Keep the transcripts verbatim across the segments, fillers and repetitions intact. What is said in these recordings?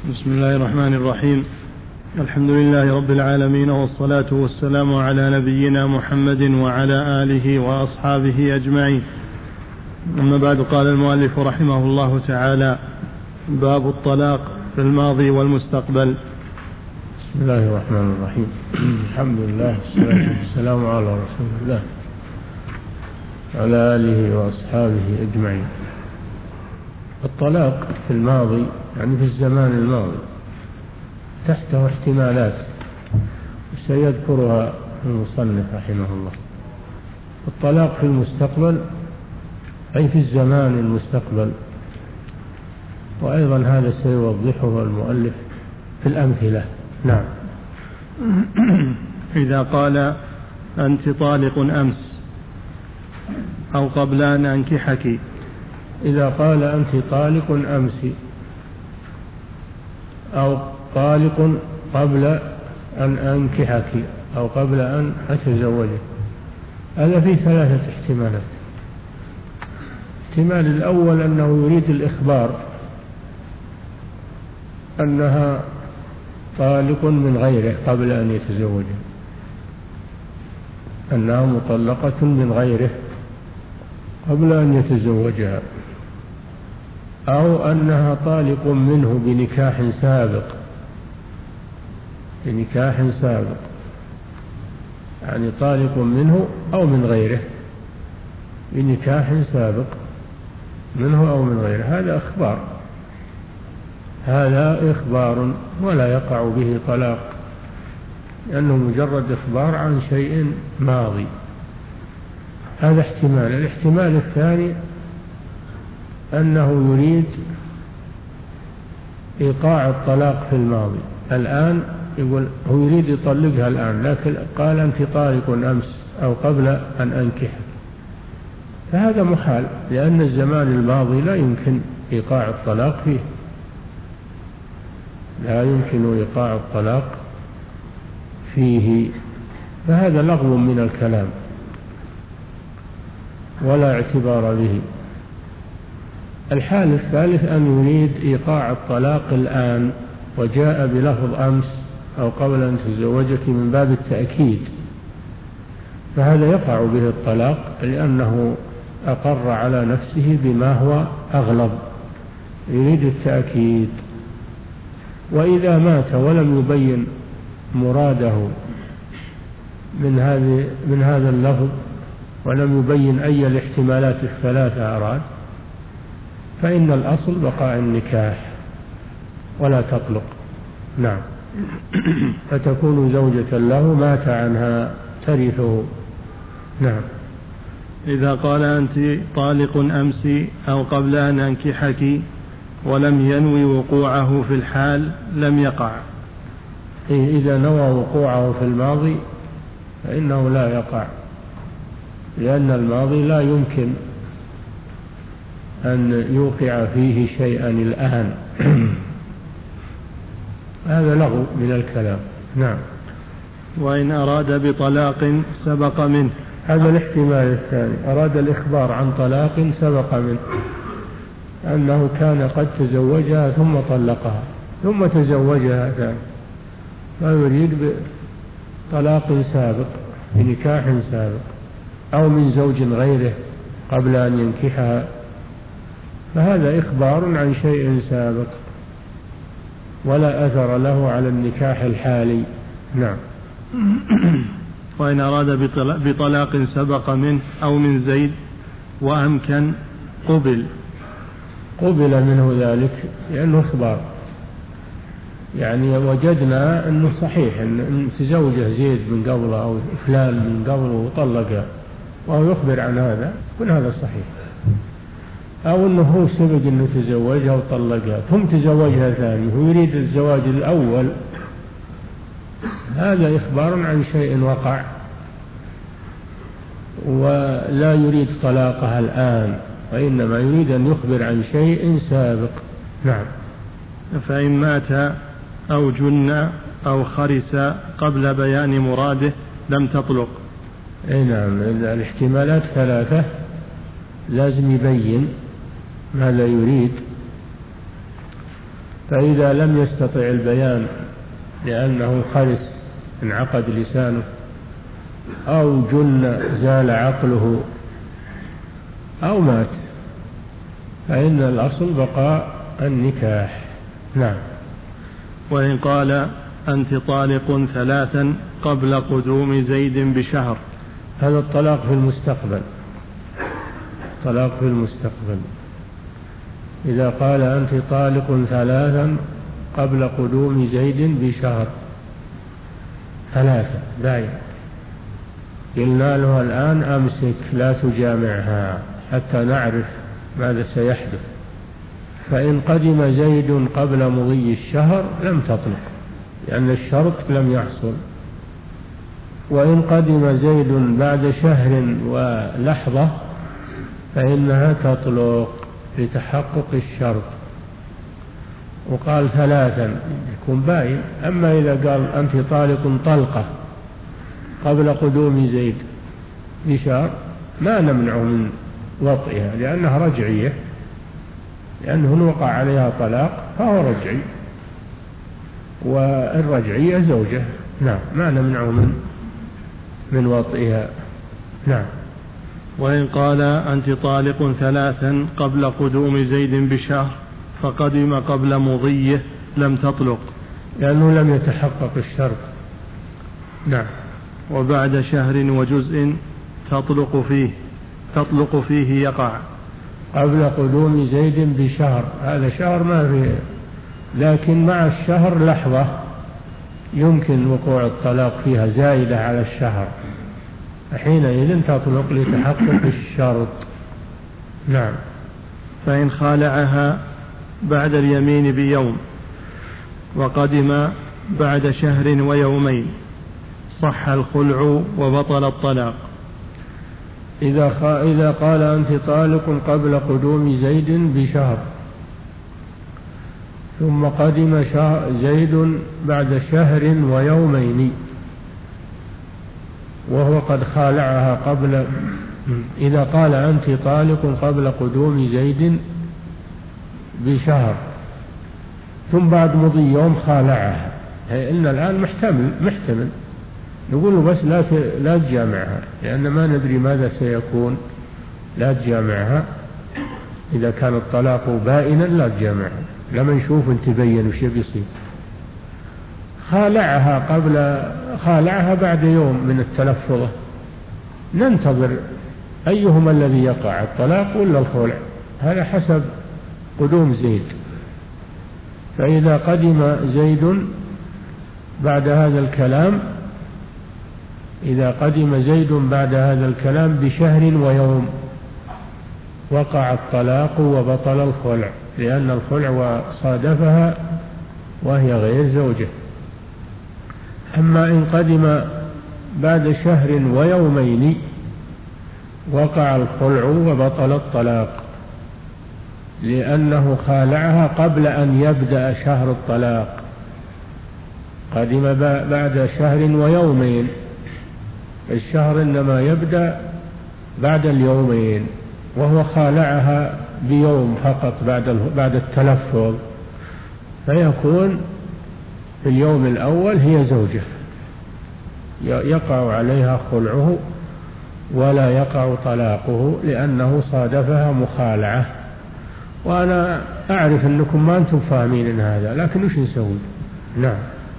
بسم الله الرحمن الرحيم. الحمد لله رب العالمين، والصلاة والسلام على نبينا محمد وعلى آله وأصحابه أجمعين. أما بعد، قال المؤلف رحمه الله تعالى: باب الطلاق في الماضي والمستقبل. بسم الله الرحمن الرحيم. الحمد لله والصلاة والسلام على رسول الله وعلى آله وأصحابه أجمعين. الطلاق في الماضي يعني في الزمان الماضي تحته احتمالات سيذكرها المصنف رحمه الله. الطلاق في المستقبل أي في الزمان المستقبل، وأيضا هذا سيوضحه المؤلف في الأمثلة. نعم. إذا قال: أنت طالق أمس أو قبل أن أنكحك. إذا قال: أنت طالق أمس أو طالق قبل أن أنكحك أو قبل أن أتزوجك، هذا فيه ثلاثة احتمالات. الاحتمال الأول أنه يريد الإخبار أنها طالق من غيره قبل أن يتزوجها، أنها مطلقة من غيره قبل أن يتزوجها، أو أنها طالق منه بنكاح سابق بنكاح سابق يعني طالق منه أو من غيره بنكاح سابق منه أو من غيره. هذا إخبار هذا إخبار ولا يقع به طلاق، لأنه مجرد إخبار عن شيء ماضي. هذا احتمال. الاحتمال الثاني أنه يريد إيقاع الطلاق في الماضي الآن، يقول هو يريد يطلقها الآن، لكن قال: أنت طالق أمس أو قبل أن أنكحك. فهذا محال، لأن الزمان الماضي لا يمكن إيقاع الطلاق فيه لا يمكن إيقاع الطلاق فيه فهذا لغو من الكلام ولا اعتبار به. الحال الثالث أن يريد إيقاع الطلاق الآن وجاء بلفظ أمس أو قبل أن تزوجك من باب التأكيد، فهذا يقع به الطلاق لأنه أقر على نفسه بما هو أغلظ، يريد التأكيد. وإذا مات ولم يبين مراده من هذه من هذا اللفظ ولم يبين أي الاحتمالات الثلاثة أراد، فإن الأصل بقاء النكاح ولا تطلق. نعم. فتكون زوجة له مات عنها ترثه. نعم. إذا قال: أنت طالق أمس أو قبل أن أنكحك ولم ينوي وقوعه في الحال لم يقع. إذا نوى وقوعه في الماضي فإنه لا يقع، لأن الماضي لا يمكن أن يوقع فيه شيئا الآن. هذا لغو من الكلام. نعم. وإن أراد بطلاق سبق منه. هذا الاحتمال الثاني، أراد الإخبار عن طلاق سبق منه، أنه كان قد تزوجها ثم طلقها ثم تزوجها ثاني، فيريد بطلاق سابق بنكاح سابق أو من زوج غيره قبل أن ينكحها، فهذا إخبار عن شيء سابق ولا أثر له على النكاح الحالي. نعم. وإن أراد بطلاق سبق منه أو من زيد وأمكن قبل قبل منه ذلك لأنه إخبار، يعني وجدنا أنه صحيح أن تزوجه زيد من قبله أو فلان من قبله وطلقه وهو يخبر عن هذا، كل هذا صحيح. أو أنه هو سبق أنه تزوجها وطلقها ثم تزوجها ثاني، هو يريد الزواج الأول، هذا إخبار عن شيء وقع ولا يريد طلاقها الآن، وإنما يريد أن يخبر عن شيء سابق. نعم. فإن مات أو جن أو خرس قبل بيان مراده لم تطلق. أي نعم. الاحتمالات ثلاثة، لازم يبين ماذا يريد فإذا لم يستطع البيان لأنه خرس انعقد لسانه أو جن زال عقله أو مات فإن الأصل بقاء النكاح. نعم. وإن قال أنت طالق ثلاثا قبل قدوم زيد بشهر. هذا الطلاق في المستقبل، طلاق في المستقبل. إذا قال أنت طالق ثلاثا قبل قدوم زيد بشهر، ثلاثة باين، قلنا له الآن أمسك لا تجامعها حتى نعرف ماذا سيحدث، فإن قدم زيد قبل مضي الشهر لم تطلق لأن الشرط لم يحصل، وإن قدم زيد بعد شهر ولحظة فإنها تطلق لتحقق الشرط. وقال ثلاثا يكون باين. أما إذا قال أنت طالق طلقة قبل قدوم زيد بشهر ما نمنعه من وطئها لأنها رجعية، لأنه وقع عليها طلاق فهو رجعي، والرجعية زوجة. نعم، ما نمنعه من من وطئها. نعم. وإن قال أنت طالق ثلاثا قبل قدوم زيد بشهر فقدم قبل مضيه لم تطلق لأنه لم يتحقق الشرط. نعم. وبعد شهر وجزء تطلق فيه تطلق فيه يقع. قبل قدوم زيد بشهر، هذا شهر ما فيه، لكن مع الشهر لحظة يمكن وقوع الطلاق فيها زائدة على الشهر، حينئذ تطلق لتحقق الشرط. نعم. فإن خالعها بعد اليمين بيوم وقدم بعد شهر ويومين صح الخلع وبطل الطلاق. إذا إذا قال أنت طالق قبل قدوم زيد بشهر ثم قدم زيد بعد شهر ويومين وهو قد خالعها قبل، إذا قال أنت طالق قبل قدوم زيد بشهر ثم بعد مضي يوم خالعها، إن الآن محتمل محتمل نقول له بس لا لا تجامعها لأن ما ندري ماذا سيكون، لا تجامعها. إذا كان الطلاق بائنا لا تجامعها لما نشوف تبين وش بيصير. خالعها قبل خالعها بعد يوم من التلفظ، ننتظر أيهما الذي يقع، الطلاق ولا الخلع، هذا حسب قدوم زيد. فإذا قدم زيد بعد هذا الكلام إذا قدم زيد بعد هذا الكلام بشهر ويوم وقع الطلاق وبطل الخلع، لأن الخلع صادفها وهي غير زوجة. أما إن قدم بعد شهر ويومين وقع الخلع وبطل الطلاق، لأنه خالعها قبل أن يبدأ شهر الطلاق، قدم بعد شهر ويومين، الشهر إنما يبدأ بعد اليومين، وهو خالعها بيوم فقط بعد بعد التلفظ، فيكون في اليوم الأول هي زوجة يقع عليها خلعه ولا يقع طلاقه لأنه صادفها مخالعة. وأنا أعرف أنكم ما أنتم فاهمين هذا، لكن وش نسوي؟ نعم.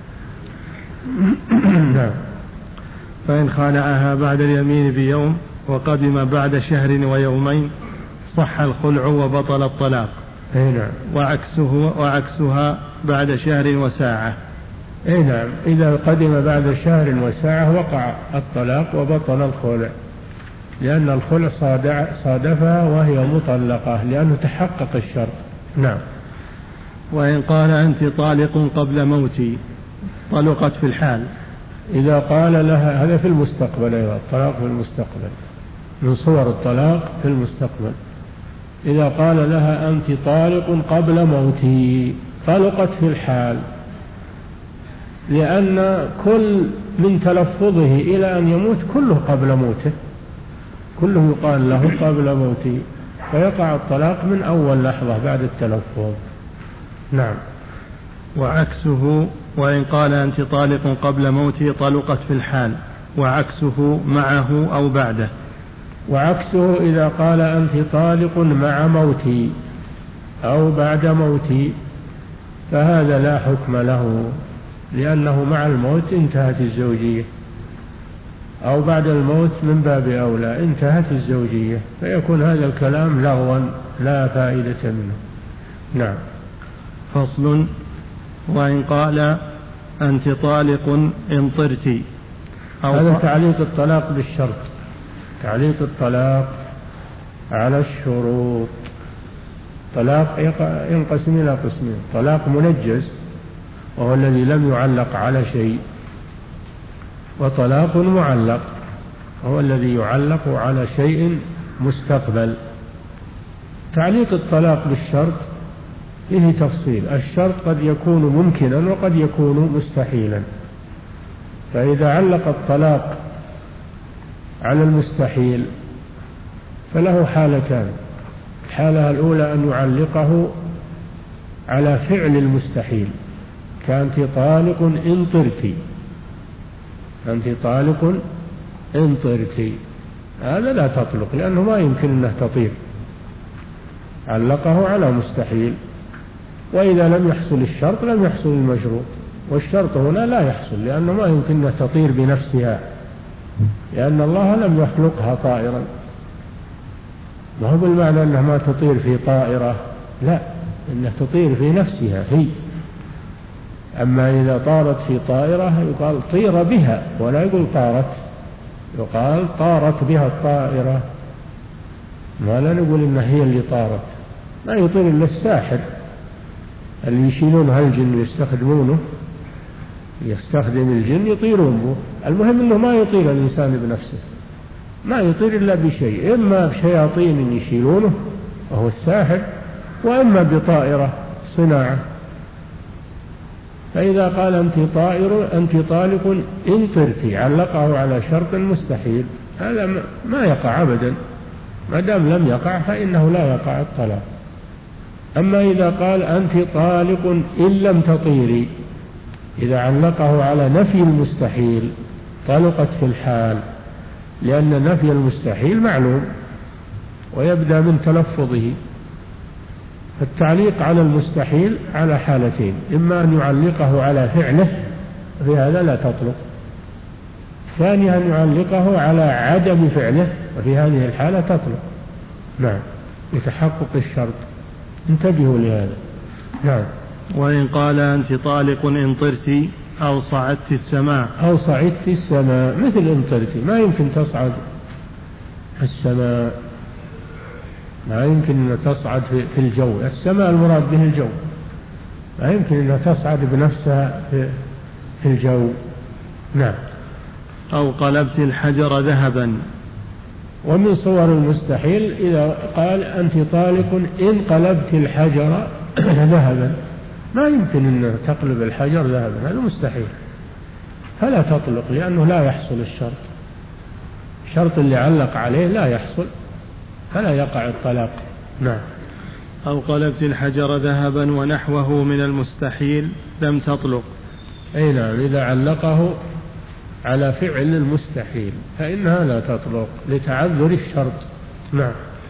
نعم. فإن خالعها بعد اليمين بيوم وقدم بعد شهر ويومين صح الخلع وبطل الطلاق. أي نعم. وعكسه وعكسها بعد شهر وساعة. أي نعم، إذا قدم بعد شهر وساعة وقع الطلاق وبطل الخلع، لأن الخلع صادفها وهي مطلقة لأنه تحقق الشرط. نعم. وإن قال أنت طالق قبل موتي طلقت في الحال. إذا قال لها، هذا في المستقبل، أيضا الطلاق في المستقبل من صور الطلاق في المستقبل. إذا قال لها أنت طالق قبل موتي طلقت في الحال، لأن كل من تلفظه إلى أن يموت كله قبل موته، كله يقال له قبل موته، فيقع الطلاق من أول لحظة بعد التلفظ. نعم. وعكسه وإن قال أنت طالق قبل موته طلقت في الحال، وعكسه معه أو بعده. وعكسه إذا قال أنت طالق مع موتي أو بعد موتي فهذا لا حكم له، لأنه مع الموت انتهت الزوجية، أو بعد الموت من باب أولى انتهت الزوجية، فيكون هذا الكلام لغوا لا فائدة منه. نعم. فصل. وإن قال أنت طالق إن طرت. هذا تعليق الطلاق بالشرط، تعليق الطلاق على الشروط. طلاق ينقسم إلى قسمين: طلاق منجز وهو الذي لم يعلق على شيء، وطلاق معلق وهو الذي يعلق على شيء مستقبل. تعليق الطلاق بالشرط فيه تفصيل. الشرط قد يكون ممكنا وقد يكون مستحيلا، فإذا علق الطلاق على المستحيل فله حالتان: الحالة الأولى أن يعلقه على فعل المستحيل، كأنت طالق إن طرت، أنت طالق إن طرت، هذا لا تطلق لأنه ما يمكن أنه تطير، علقه على مستحيل. وإذا لم يحصل الشرط لم يحصل المشروط، والشرط هنا لا يحصل لأنه ما يمكن أن تطير بنفسها، لأن الله لم يخلقها طائرا. ما هو بالمعنى أنها ما تطير في طائرة، لا، إنها تطير في نفسها هي. أما إذا طارت في طائرة يقال طير بها، ولا يقول طارت، يقال طارت بها الطائرة، ما لا نقول إنها هي اللي طارت. ما يطير إلا الساحر اللي يشيلون هالجن ويستخدمونه، يستخدم الجن يطيرون به. المهم أنه ما يطير الإنسان بنفسه، ما يطير إلا بشيء، إما بشياطين يشيلونه وهو الساحر، وإما بطائرة صناعة. فإذا قال أنت طائر أنت طالق إن طرت علقه على شرط مستحيل، هذا ما يقع أبدا، ما دام لم يقع فإنه لا يقع الطلاق. أما إذا قال أنت طالق إن لم تطيري، إذا علقه على نفي المستحيل طلقت في الحال، لأن نفي المستحيل معلوم ويبدأ من تلفظه. فالتعليق على المستحيل على حالتين: إما أن يعلقه على فعله في هذا لا تطلق، ثانيا أن يعلقه على عدم فعله وفي هذه الحالة تطلق. نعم، لتحقق الشرط، انتبهوا لهذا. نعم. وإن قال أنت طالق إن طرت أو صعدت السماء. أو صعدت السماء، مثل إن طرت، ما يمكن تصعد السماء، ما يمكن أن تصعد في الجو، السماء المراد به الجو، ما يمكن أن تصعد بنفسها في الجو. نعم. أو قلبت الحجر ذهبا. ومن صور المستحيل إذا قال أنت طالق إن قلبت الحجر ذهبا، ما يمكن أن تقلب الحجر ذهبا، هذا مستحيل، فلا تطلق لأنه لا يحصل الشرط، الشرط اللي علق عليه لا يحصل، فلا يقع الطلاق. نعم. أو قلبت الحجر ذهبا ونحوه من المستحيل لم تطلق. أي نعم، إذا علقه على فعل المستحيل فإنها لا تطلق لتعذر الشرط. نعم.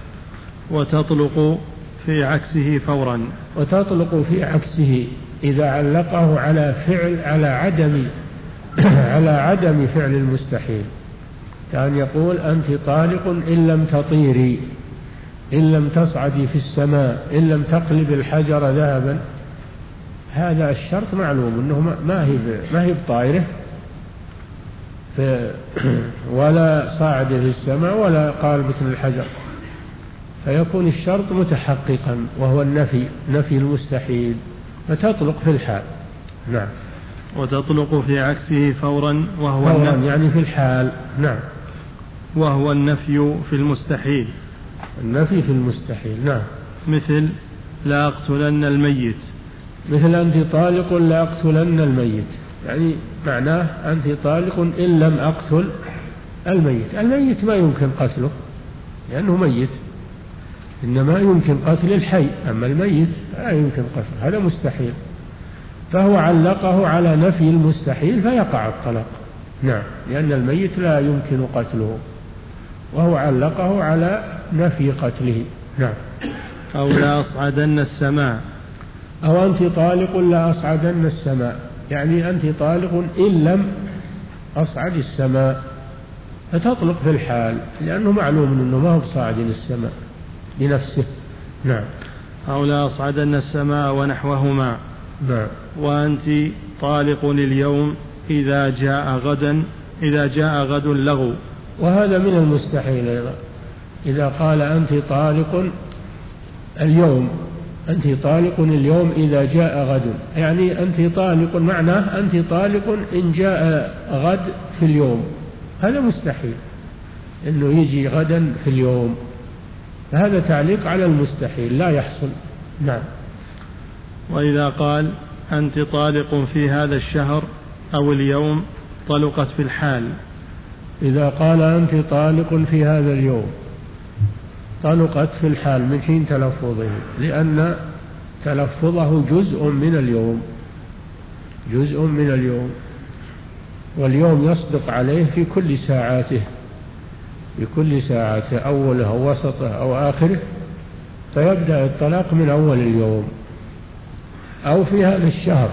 وتطلق في عكسه فورا. وتطلق في عكسه إذا علقه على فعل على عدم على عدم فعل المستحيل، كان يقول أنت طالق إن لم تطيري، إن لم تصعدي في السماء، إن لم تقلب الحجر ذهبا، هذا الشرط معلوم أنه ما هي ما هي بطائرة ولا صاعدة في السماء ولا قالبة الحجر، فيكون الشرط متحققا وهو النفي، نفي المستحيل، فتطلق في الحال. نعم. وتطلق في عكسه فورا وهو فورا يعني في الحال. نعم. وهو النفي في المستحيل. النفي في المستحيل. نعم. مثل لا أقتلن الميت. مثل أنت طالق لا أقتلن الميت، يعني معناه أنت طالق إن لم أقتل الميت. الميت ما يمكن قتله لأنه ميت، إنما يمكن قتل الحي، أما الميت لا يمكن قتله، هذا مستحيل. فهو علقه على نفي المستحيل فيقع الطلاق. نعم، لأن الميت لا يمكن قتله، وهو علقه على نفي قتله. نعم. أو لا أصعدن السماء، أو أنت طالق لا أصعدن السماء، يعني أنت طالق إن لم أصعد السماء، فتطلق في الحال، لأنه معلوم أنه ما هو صاعد السماء بنفسه. نعم. أو لا أصعدن السماء ونحوهما. نعم. وأنت طالق اليوم إذا جاء غدا إذا جاء غد لغو، وهذا من المستحيل أيضا. إذا قال أنت طالق اليوم، أنت طالق اليوم إذا جاء غد، يعني أنت طالق، معناه أنت طالق إن جاء غد في اليوم، هذا مستحيل إنه يجي غدا في اليوم، هذا تعليق على المستحيل لا يحصل. نعم. وإذا قال أنت طالق في هذا الشهر أو اليوم طلقت في الحال. إذا قال أنت طالق في هذا اليوم طلقت في الحال من حين تلفظه، لأن تلفظه جزء من اليوم، جزء من اليوم، واليوم يصدق عليه في كل ساعاته، في كل ساعاته، أوله أو وسطه أو آخره، فيبدأ الطلاق من أول اليوم. أو في هذا الشهر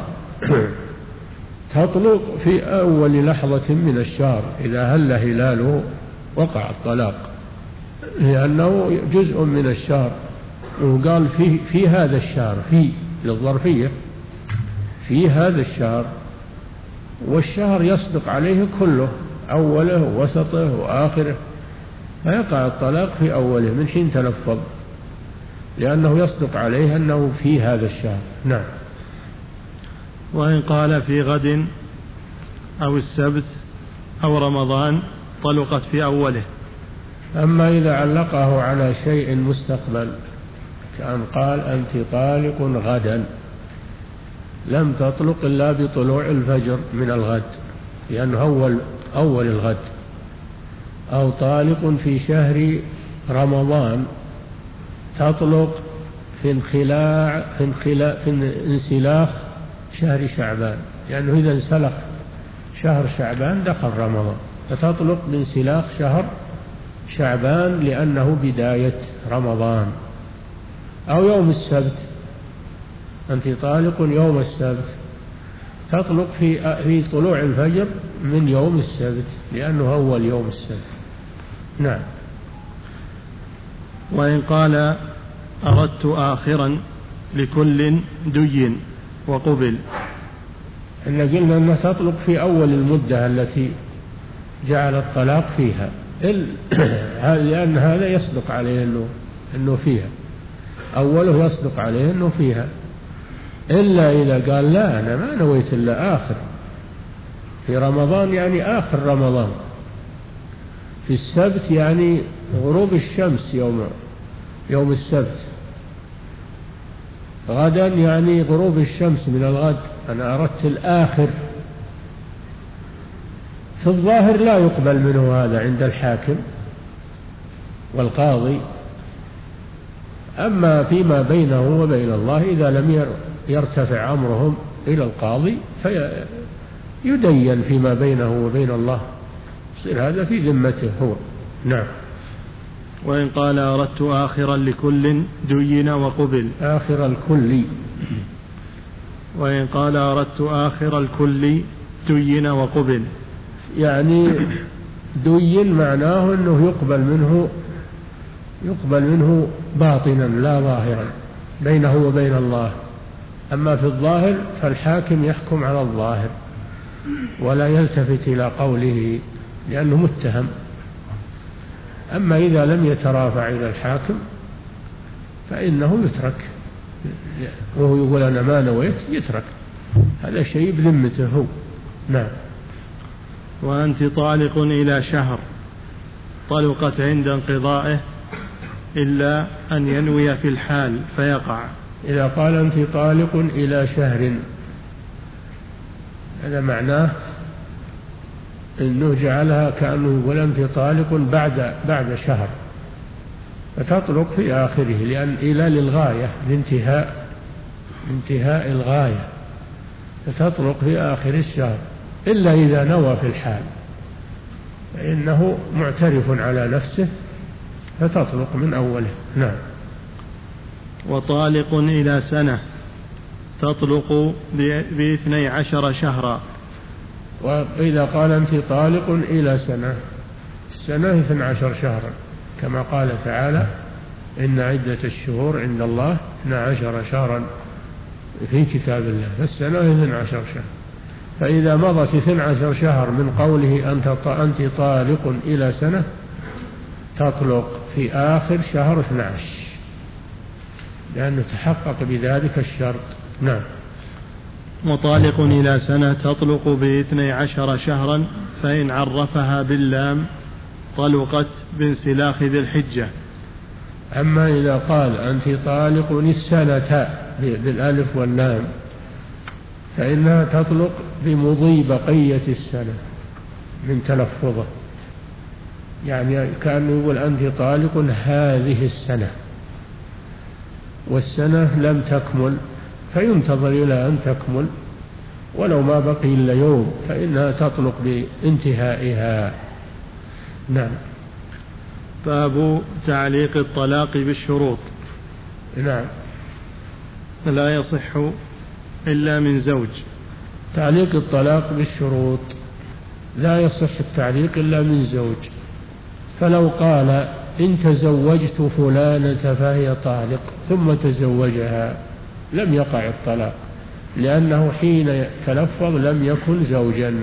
تطلق في أول لحظة من الشهر، إذا هل هلاله وقع الطلاق، لأنه جزء من الشهر، وقال في, في هذا الشهر، في للظرفية، في هذا الشهر، والشهر يصدق عليه كله، أوله ووسطه وآخره، فيقع الطلاق في أوله من حين تلفظ، لأنه يصدق عليه أنه في هذا الشهر. نعم. وإن قال في غد أو السبت أو رمضان طلقت في أوله. أما إذا علقه على شيء مستقبل، كأن قال أنت طالق غدا، لم تطلق إلا بطلوع الفجر من الغد، لأنه أول أول الغد. أو طالق في شهر رمضان، تطلق في انخلاع في انخلاع في انسلاخ شهر شعبان، لأنه إذا انسلخ شهر شعبان دخل رمضان، فتطلق بانسلاخ شهر شعبان لأنه بداية رمضان. أو يوم السبت، أنت طالق يوم السبت، تطلق في في طلوع الفجر من يوم السبت، لأنه أول يوم السبت. نعم. وإن قال أردت آخرا لكل دين وقبل، إن قلنا أنها تطلق في أول المدة التي جعل الطلاق فيها، لأن هذا يصدق عليه أنه, إنه فيها، أوله يصدق عليه أنه فيها، إلا إذا قال لا أنا ما نويت إلا آخر في رمضان، يعني آخر رمضان، في السبت يعني غروب الشمس يوم يوم السبت، غدا يعني غروب الشمس من الغد، أنا أردت الآخر. في الظاهر لا يقبل منه هذا عند الحاكم والقاضي، أما فيما بينه وبين الله إذا لم يرتفع أمرهم إلى القاضي فيدين فيما بينه وبين الله، يصير هذا في ذمته هو. نعم. وإن قال أردت آخرا لكل دين وقبل، آخر الكل. وإن قال أردت آخر الكل دين وقبل، يعني دين معناه أنه يقبل منه يقبل منه باطنا لا ظاهرا بينه وبين الله، أما في الظاهر فالحاكم يحكم على الظاهر ولا يلتفت إلى قوله لأنه متهم. أما إذا لم يترافع إلى الحاكم فإنه يترك، وهو يقول أنا ما نويت، يترك، هذا شيء بذمته هو. نعم. وأنت طالق إلى شهر، طلقت عند انقضائه إلا أن ينوي في الحال فيقع. إذا قال أنت طالق إلى شهر، هذا معناه أنه جعلها كأنه يقول أنت طالق بعد بعد شهر، فتطلق في آخره، لأن إلى للغاية، لانتهاء انتهاء الغاية، فتطلق في آخر الشهر، إلا إذا نوى في الحال فإنه معترف على نفسه فتطلق من أوله. نعم. وطالق إلى سنة تطلق باثني عشر شهرا. وإذا قال أنت طالق إلى سنة، السنة اثنى عشر شهرا كما قال تعالى إن عدة الشهور عند الله اثنى عشر شهرا في كتاب الله، فالسنة اثنى عشر شهر. فإذا مضت اثنى عشر شهر من قوله أنت طالق إلى سنة تطلق في آخر شهر اثني عشر، لأنه تحقق بذلك الشرط. نعم. وطالق إلى سنة تطلق باثني عشر شهرا، فإن عرفها باللام طلقت بانسلاخ ذي الحجة. أما إذا قال أنت طالق السنة بالألف واللام فإنها تطلق بمضي بقية السنة من تلفظه، يعني كأنه يقول أنت طالق هذه السنة، والسنة لم تكمل فينتظر إلى أن تكمل، ولو ما بقي إلا يوم فإنها تطلق بانتهائها. نعم. باب تعليق الطلاق بالشروط. نعم. لا يصح إلا من زوج. تعليق الطلاق بالشروط لا يصح التعليق إلا من زوج. فلو قال إن تزوجت فلانة فهي طالق ثم تزوجها لم يقع الطلاق، لأنه حين تلفظ لم يكن زوجا.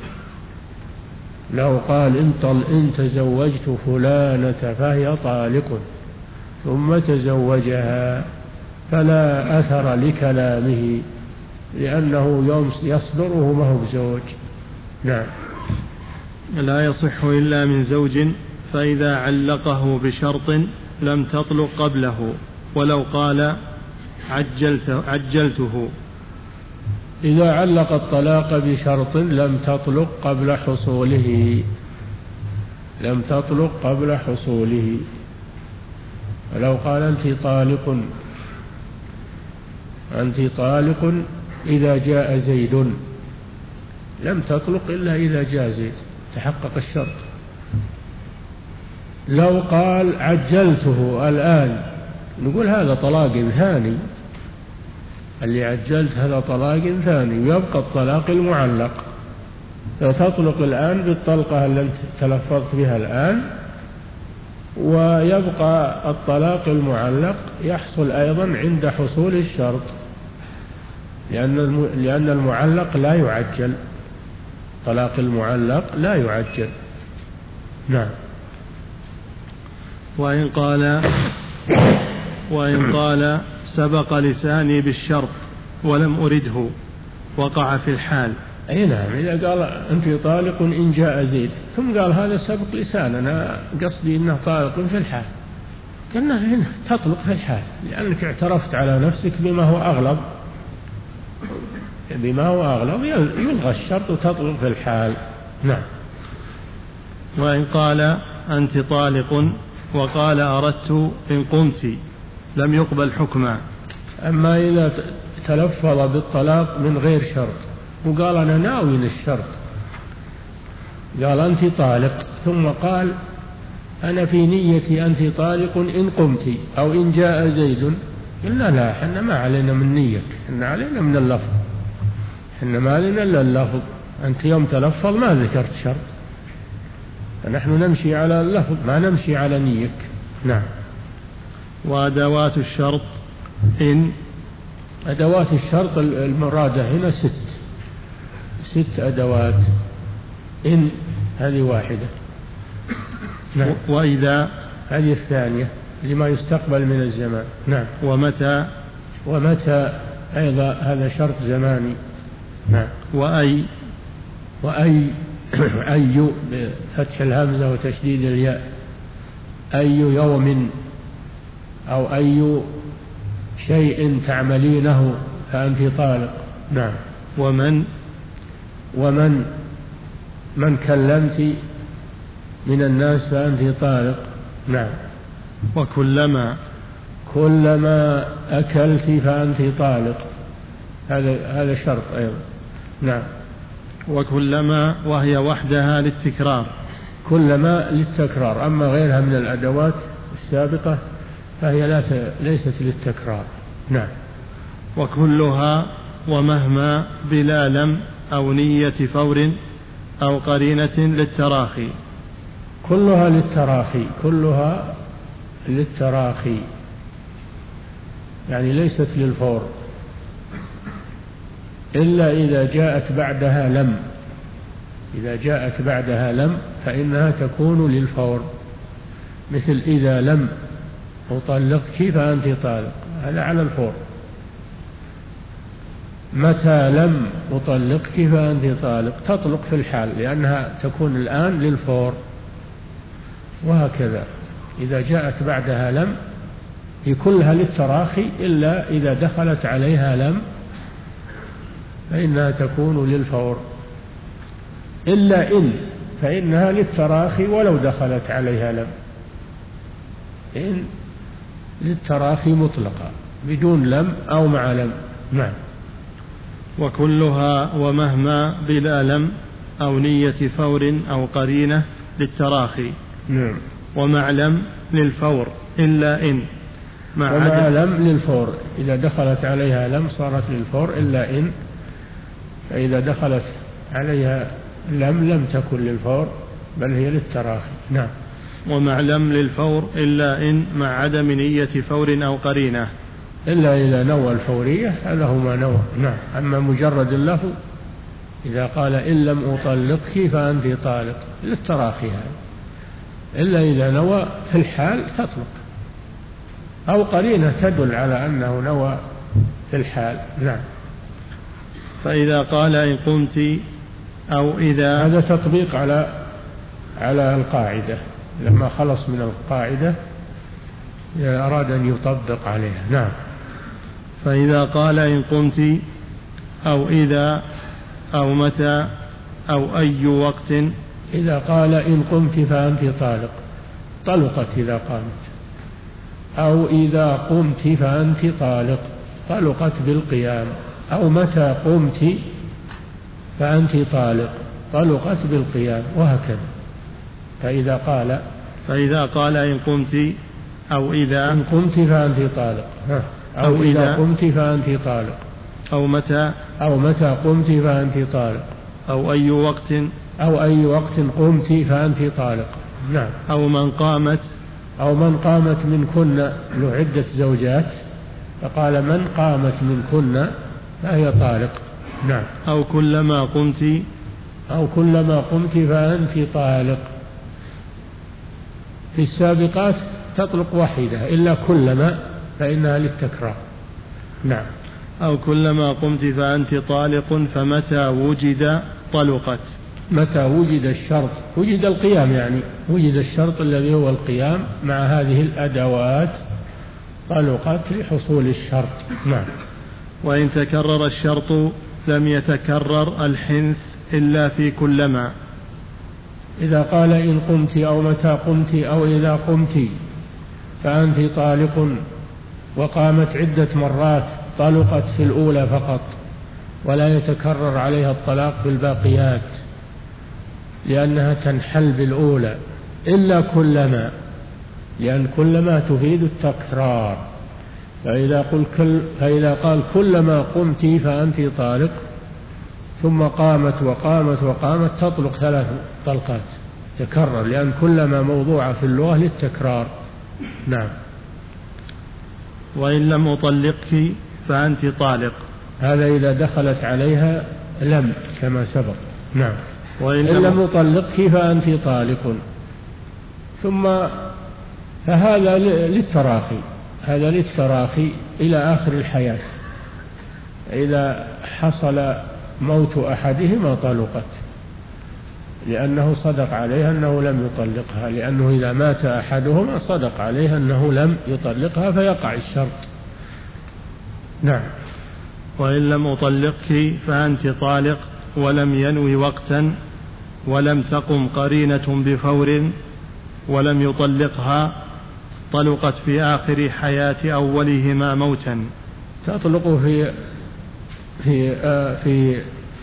لو قال إن تزوجت فلانة فهي طالق ثم تزوجها فلا أثر لكلامه، لأنه يوم يصدره ما هو بزوج. نعم. لا يصح إلا من زوج، فإذا علقه بشرط لم تطلق قبله، ولو قال عجلت عجلته. إذا علق الطلاق بشرط لم تطلق قبل حصوله، لم تطلق قبل حصوله. ولو قال أنت طالق أنت طالق إذا جاء زيد لم تطلق إلا إذا جاء زيد، تحقق الشرط. لو قال عجلته الآن نقول هذا طلاق ثاني، اللي عجلت هذا طلاق ثاني، ويبقى الطلاق المعلق، فتطلق الآن بالطلقة التي تلفظت بها الآن، ويبقى الطلاق المعلق يحصل أيضا عند حصول الشرط، لأن لأن المعلق لا يعجل، طلاق المعلق لا يعجل. نعم. وإن قال وإن قال سبق لساني بالشرط ولم أرده وقع في الحال. أي نعم. إذا قال أنت طالق إن جاء زيد ثم قال هذا سبق لسان، أنا قصدي أنه طالق في الحال، قلنا هنا تطلق في الحال، لأنك اعترفت على نفسك بما هو أغلب، بما هو أغلب يلغى الشرط وتطلق في الحال. نعم. وإن قال أنت طالق وقال أردت إن قمت لم يقبل حكما. أما إذا تلفظ بالطلاق من غير شرط وقال أنا ناوي الشرط، قال أنت طالق ثم قال أنا في نيتي أنت طالق إن قمت أو إن جاء زيد، قلنا لا، حنا ما علينا من نيك، حنا علينا من اللفظ، حنا ما علينا إلا اللفظ. أنت يوم تلفظ ما ذكرت شرط، فنحن نمشي على اللفظ ما نمشي على نيك. نعم. وأدوات الشرط إن. أدوات الشرط المرادة هنا ست ست أدوات. إن هذه واحدة. نعم. وإذا هذه الثانية لما يستقبل من الزمان. نعم. ومتى. ومتى أيضا هذا شرط زماني. نعم. وأي. وأي أي بفتح الهمزة وتشديد الياء، أي يوم أو أي شيء تعملينه فأنت طالق. نعم. ومن. ومن من كلمت من الناس فأنت طالق. نعم. وكلما. كلما أكلت فأنت طالق، هذا هذا شرط أيضا. نعم. وكلما وهي وحدها للتكرار. كلما للتكرار، أما غيرها من الأدوات السابقة فهي لا ليست للتكرار. نعم. وكلها ومهما بلا لم أو نية فور أو قرينة للتراخي. كلها للتراخي، كلها للتراخي يعني ليست للفور، إلا إذا جاءت بعدها لم. إذا جاءت بعدها لم فإنها تكون للفور، مثل إذا لم أطلقك فأنت طالق، هذا على الفور. متى لم أطلقك فأنت طالق، تطلق في الحال لأنها تكون الآن للفور. وهكذا إذا جاءت بعدها لم هي كلها للتراخي، إلا إذا دخلت عليها لم فإنها تكون للفور، إلا إن فإنها للتراخي ولو دخلت عليها لم. إن للتراخي مطلقة بدون لم أو مع لم. نعم. وكلها ومهما بلا لم أو نية فور أو قرينة للتراخي. نعم. ومع لم للفور إلا إن مع, ومع لم للفور، إذا دخلت عليها لم صارت للفور إلا إن، فإذا دخلت عليها لم لم تكن للفور بل هي للتراخي. نعم. ومع لم للفور إلا إن مع عدم نية فور أو قرينة، إلا إذا نوى الفورية هذا هو ما نوى. نعم. أما مجرد اللفظ إذا قال إن لم أطلقك فأنت طالق للتراخي هذا، إلا إذا نوى في الحال تطلق، أو قرينة تدل على أنه نوى في الحال. نعم. فإذا قال إن قمت أو إذا، هذا تطبيق على على القاعدة، لما خلص من القاعدة أراد أن يطبق عليها. نعم. فإذا قال إن قمت أو إذا أو متى أو أي وقت. إذا قال إن قمت فأنت طالق، طلقت إذا قامت، أو إذا قمت فأنت طالق، طلقت بالقيام، أو متى قمت فأنت طالق، طلقت بالقيام، وهكذا. فإذا قال فإذا قال إن قمت أو إذا إن قمت فأنت طالق، أو, أو إذا قمت فأنت طالق، أو متى أو متى قمت فأنت طالق، أو أي وقت أو أي وقت قمت فأنت طالق. نعم. أو من قامت أو من قامت من كن له عدة زوجات فقال من قامت من كن فهي طالق. نعم. أو كلما قمت أو كلما قمت فأنت طالق. في السابقات تطلق واحدة إلا كلما فإنها للتكرار. نعم. أو كلما قمت فأنت طالق فمتى وجد طلقت. متى وجد الشرط، وجد القيام يعني وجد الشرط الذي هو القيام مع هذه الأدوات طلقت لحصول الشرط. نعم. وإن تكرر الشرط لم يتكرر الحنث إلا في كلما. إذا قال إن قمت أو متى قمت أو إذا قمت فأنت طالق وقامت عدة مرات طلقت في الأولى فقط، ولا يتكرر عليها الطلاق في الباقيات لأنها تنحل بالأولى، إلا كلما، لأن كلما تفيد التكرار. فإذا, قل كل فإذا قال كلما قمت فأنت طالق ثم قامت وقامت وقامت تطلق ثلاث طلقات تكرر، لأن كلما موضوعة في اللغة للتكرار. نعم. وإن لم أطلقك فأنت طالق، هذا إذا دخلت عليها لم كما سبق. نعم. وإن لم أطلقك فأنت طالق، ثم فهذا للتراخي، هذا للتراخي إلى آخر الحياة. إذا حصل موت أحدهما طلقت، لأنه صدق عليها أنه لم يطلقها، لأنه إذا مات أحدهما صدق عليها أنه لم يطلقها فيقع الشرط. نعم. وإن لم أطلقك فأنت طالق ولم ينوي وقتا ولم تقم قرينة بفور ولم يطلقها طلقت في آخر حياة أولهما موتا. تطلق في في آه في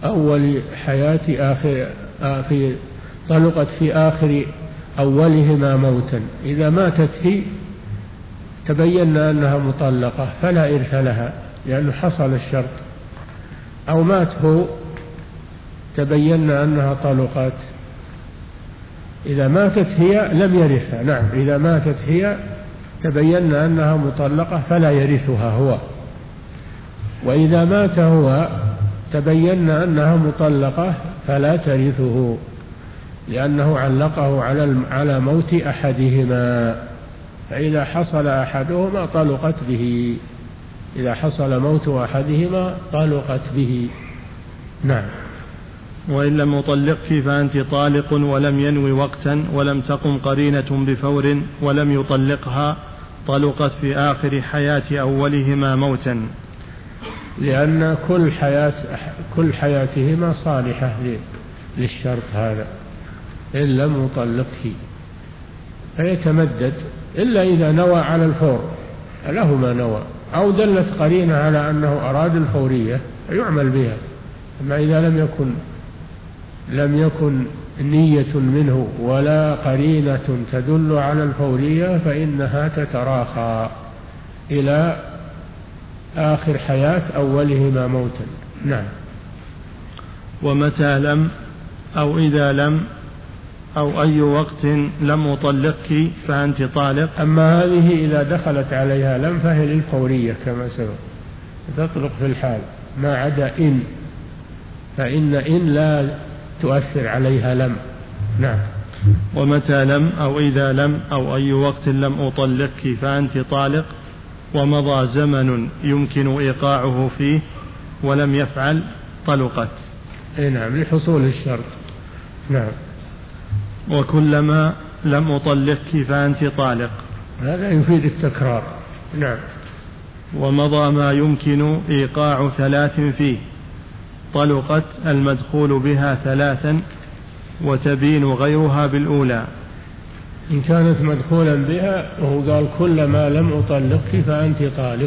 أول حياة آخر في طلقت في آخر أولهما موتا. إذا ماتت هي تبين أنها مطلقة فلا إرث لها لأنه حصل الشرط، أو مات هو تبين أنها طلقت. إذا ماتت هي لم يرثها. نعم، إذا ماتت هي تبين أنها مطلقة فلا يرثها هو. وإذا مات هو تبين أنها مطلقة فلا ترثه لأنه علقه على على موت أحدهما، فإذا حصل أحدهما طلقت به، إذا حصل موت أحدهما طلقت به. نعم. وإن لم يطلقك فأنت طالق ولم ينوي وقتا ولم تقم قرينة بفور ولم يطلقها طلقت في آخر حياة أولهما موتا، لأن كل حياة كل حياتهما صالحة للشرط هذا إن لم يطلقه، فيتمدد إلا إذا نوى على الفور له ما نوى، أو دلت قرينة على أنه أراد الفورية يعمل بها. أما إذا لم يكن لم يكن نية منه ولا قرينة تدل على الفورية فإنها تتراخى إلى آخر حياة أولهما موتا. نعم. ومتى لم أو إذا لم أو أي وقت لم أطلقك فأنت طالق. أما هذه إذا دخلت عليها لم فهي للفورية كما سبق، تطلق في الحال، ما عدا إن، فإن إن لا تؤثر عليها لم. نعم. ومتى لم أو إذا لم أو أي وقت لم أطلقك فأنت طالق ومضى زمن يمكن إيقاعه فيه ولم يفعل طلقت. نعم، لحصول الشرط. نعم. وكلما لم أطلقك فأنت طالق، هذا يفيد التكرار. نعم. ومضى ما يمكن إيقاع ثلاث فيه طلقت المدخول بها ثلاثا وتبين غيرها بالأولى. إن كانت مدخولا بها وهو قال كلما لم أطلقك فأنت طالق،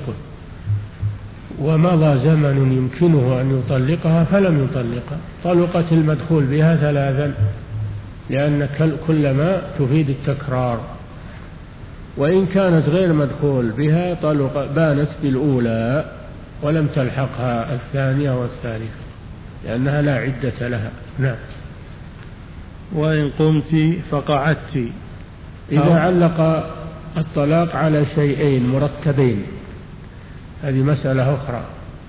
ومضى زمن يمكنه أن يطلقها فلم يطلقها، طلقت المدخول بها ثلاثا، لأن كلما تفيد التكرار. وإن كانت غير مدخول بها طلق بانت بالأولى ولم تلحقها الثانية والثالثة لأنها لا عدة لها. نعم. وإن قمت فقعدت، إذا علق الطلاق على شيئين مرتبين هذه مسألة أخرى،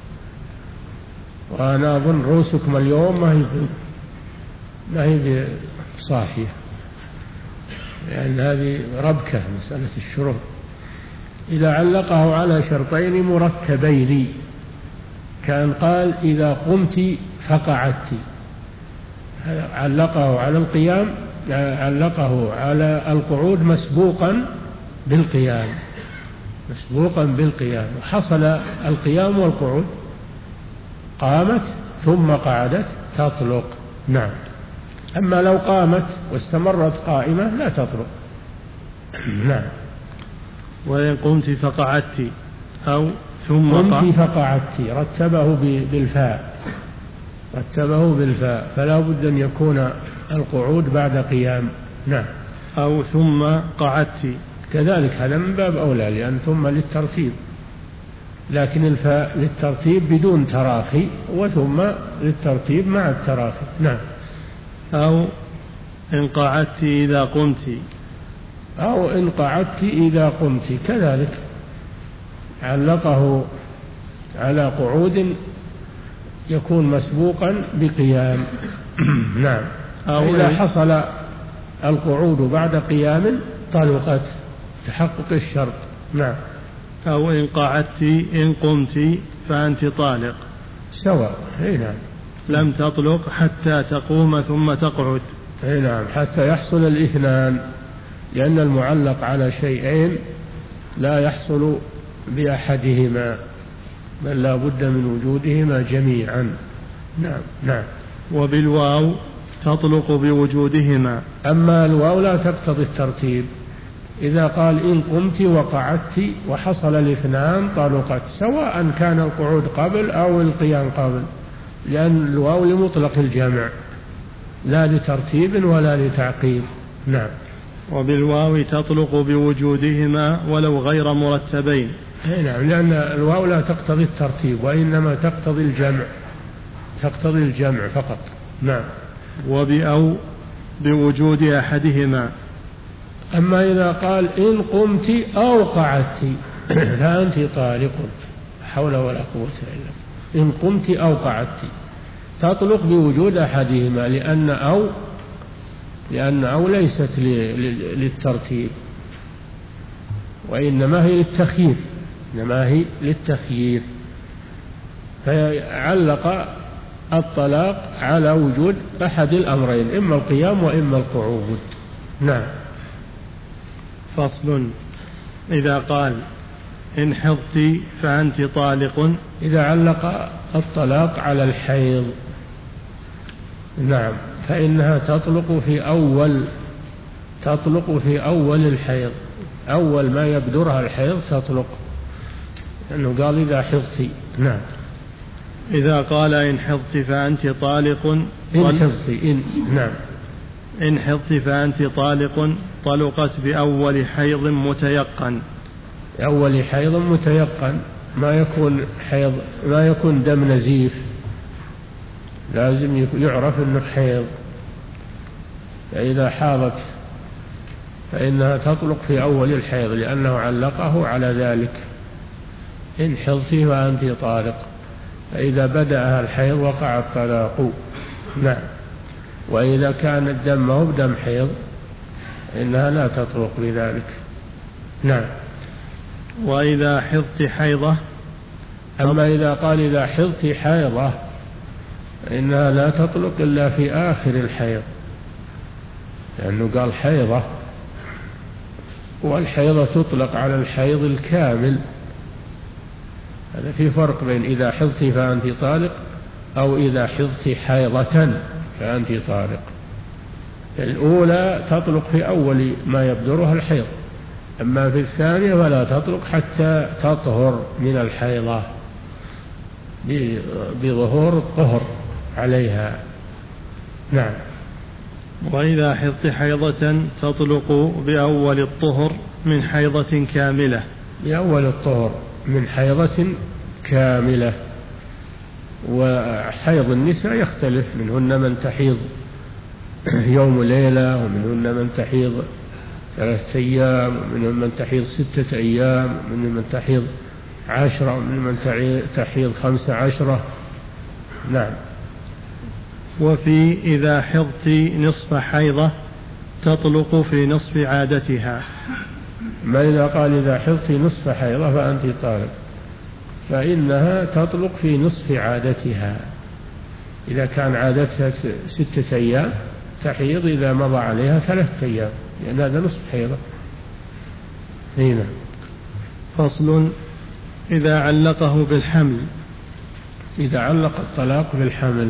وأنا أظن رؤوسكم اليوم ما هي ما هي صاحية، لأن هذه ربكة مسألة الشروط. إذا علقه على شرطين مرتبين كان قال إذا قمت فقعدت، علقه على القيام، علقه على القعود مسبوقا بالقيام، مسبوقا بالقيام، وحصل القيام والقعود، قامت ثم قعدت تطلق. نعم. أما لو قامت واستمرت قائمة لا تطلق. نعم. وإن قمت فقعدت أو ثم قمت فقعدت رتبه بالفاء، رتبه بالفاء، فلا بد أن يكون القعود بعد قيام. نعم. أو ثم قعدت كذلك، هذا من باب أولى لأن ثم للترتيب، لكن الفاء للترتيب بدون تراخي وثم للترتيب مع التراخي. نعم. أو إن قعدت إذا قمت، أو إن قعدت إذا قمت كذلك، علقه على قعود يكون مسبوقا بقيام. نعم. أو إذا حصل القعود بعد قيام طلقت، تحقق الشرط. نعم. أو إن قعدت إن قمت فأنت طالق، سواء. أي نعم. لم تطلق حتى تقوم ثم تقعد. أي نعم، حتى يحصل الاثنان، لأن المعلق على شيئين لا يحصل بأحدهما بل لا بد من وجودهما جميعا. نعم. نعم. وبالواو تطلق بوجودهما. أما الواو لا تقتضي الترتيب، إذا قال إن قمت وقعدت وحصل الاثنان طلقت، سواء كان القعود قبل أو القيام قبل، لأن الواو لمطلق الجمع لا لترتيب ولا لتعقيب. نعم. وبالواو تطلق بوجودهما ولو غير مرتبين. نعم، لأن الواو لا تقتضي الترتيب وإنما تقتضي الجمع، تقتضي الجمع فقط. نعم. وبأو بوجود أحدهما. أما إذا قال إن قمت أو قعدت فأنت طالق، حول ولا قوة إلا بالله. إن قمت أو قعدت تطلق بوجود أحدهما، لأن أو لأن أو ليست للترتيب وإنما هي للتخيير، إنما هي للتخيير، فعلق الطلاق على وجود أحد الأمرين، إما القيام وإما القعود. نعم. فصل. إذا قال إن حضت فأنت طالق، إذا علق الطلاق على الحيض، نعم، فإنها تطلق في أول تطلق في أول الحيض، أول ما يبدرها الحيض تطلق، لأنه قال إذا حضت. نعم. إذا قال إن حضت فأنت طالق، إن حضت إن نعم إن حضت فأنت طالق طلقت بأول حيض متيقن. أول حيض متيقن، ما يكون حيض ما يكون دم نزيف، لازم يعرف أنه حيض. فإذا حاضت فإنها تطلق في أول الحيض، لأنه علقه على ذلك، إن حضت فأنت طالق، فإذا بدأها الحيض وقع الطلاق. نعم. وإذا كان الدم ما هو بدم حيض إنها لا تطلق بذلك. نعم. وإذا حضت حيضة. أما إذا قال إذا حضت حيضة إنها لا تطلق إلا في آخر الحيض، لأنه قال حيضة، والحيضة تطلق على الحيض الكامل. هذا في فرق بين إذا حضت فأنت طالق أو إذا حضت حيضة فأنت طالق. الأولى تطلق في أول ما يبدرها الحيض، أما في الثانية فلا تطلق حتى تطهر من الحيضة بظهور الطهر عليها. نعم. وإذا حضت حيضة تطلق بأول الطهر من حيضة كاملة. بأول الطهر من حيضة كاملة. وحيض النساء يختلف، منهن من تحيض يوم وليلة، ومنهن من تحيض ثلاثة أيام، ومنهن من تحيض ستة أيام، ومنهن من تحيض عشرة، ومنهن من تحيض خمسة عشرة. نعم. وفي إذا حضت نصف حيضة تطلق في نصف عادتها. ما إذا قال إذا حضت نصف حيضة فأنت طالق، فإنها تطلق في نصف عادتها. إذا كان عادتها ستة أيام تحيض إذا مضى عليها ثلاثة أيام، لأن هذا نصف حيضة. هنا. فصل. إذا علقه بالحمل. إذا علق الطلاق بالحمل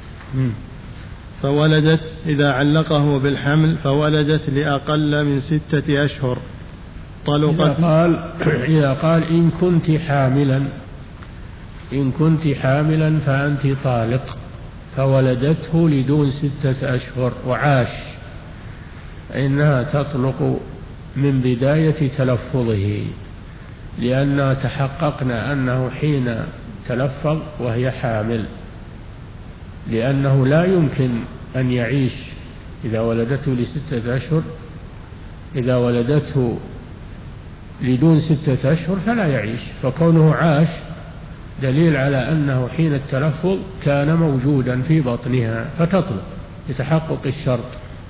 فولدت. إذا علقه بالحمل فولدت لأقل من ستة أشهر طلقت. إذا قال إذا قال إن كنت حاملا إن كنت حاملا فأنت طالق، فولدته لدون ستة أشهر وعاش، إنها تطلق من بداية تلفظه، لأننا تحققنا أنه حين تلفظ وهي حامل، لأنه لا يمكن أن يعيش إذا ولدته لستة أشهر. إذا ولدته لدون ستة أشهر فلا يعيش، فكونه عاش دليل على أنه حين التلفظ كان موجودا في بطنها، فتطلق لتحقق الشرط.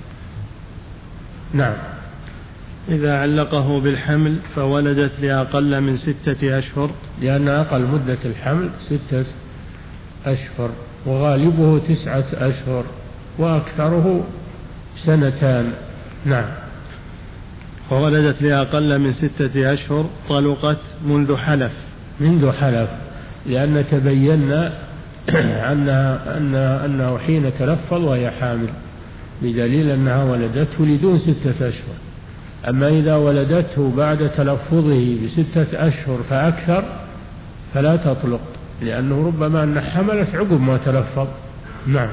نعم. إذا علقه بالحمل فولدت لأقل من ستة أشهر، لأن أقل مدة الحمل ستة أشهر، وغالبه تسعة أشهر، وأكثره سنتان. نعم. فولدت لأقل من ستة أشهر طلقت منذ حلف. منذ حلف، لأن تبينا أنها أنه, أنه حين تلفظ وهي حامل، بدليل أنها ولدته لدون ستة أشهر. أما إذا ولدته بعد تلفظه بستة أشهر فأكثر فلا تطلق، لأنه ربما أن حملت عقب ما تلفظ. نعم.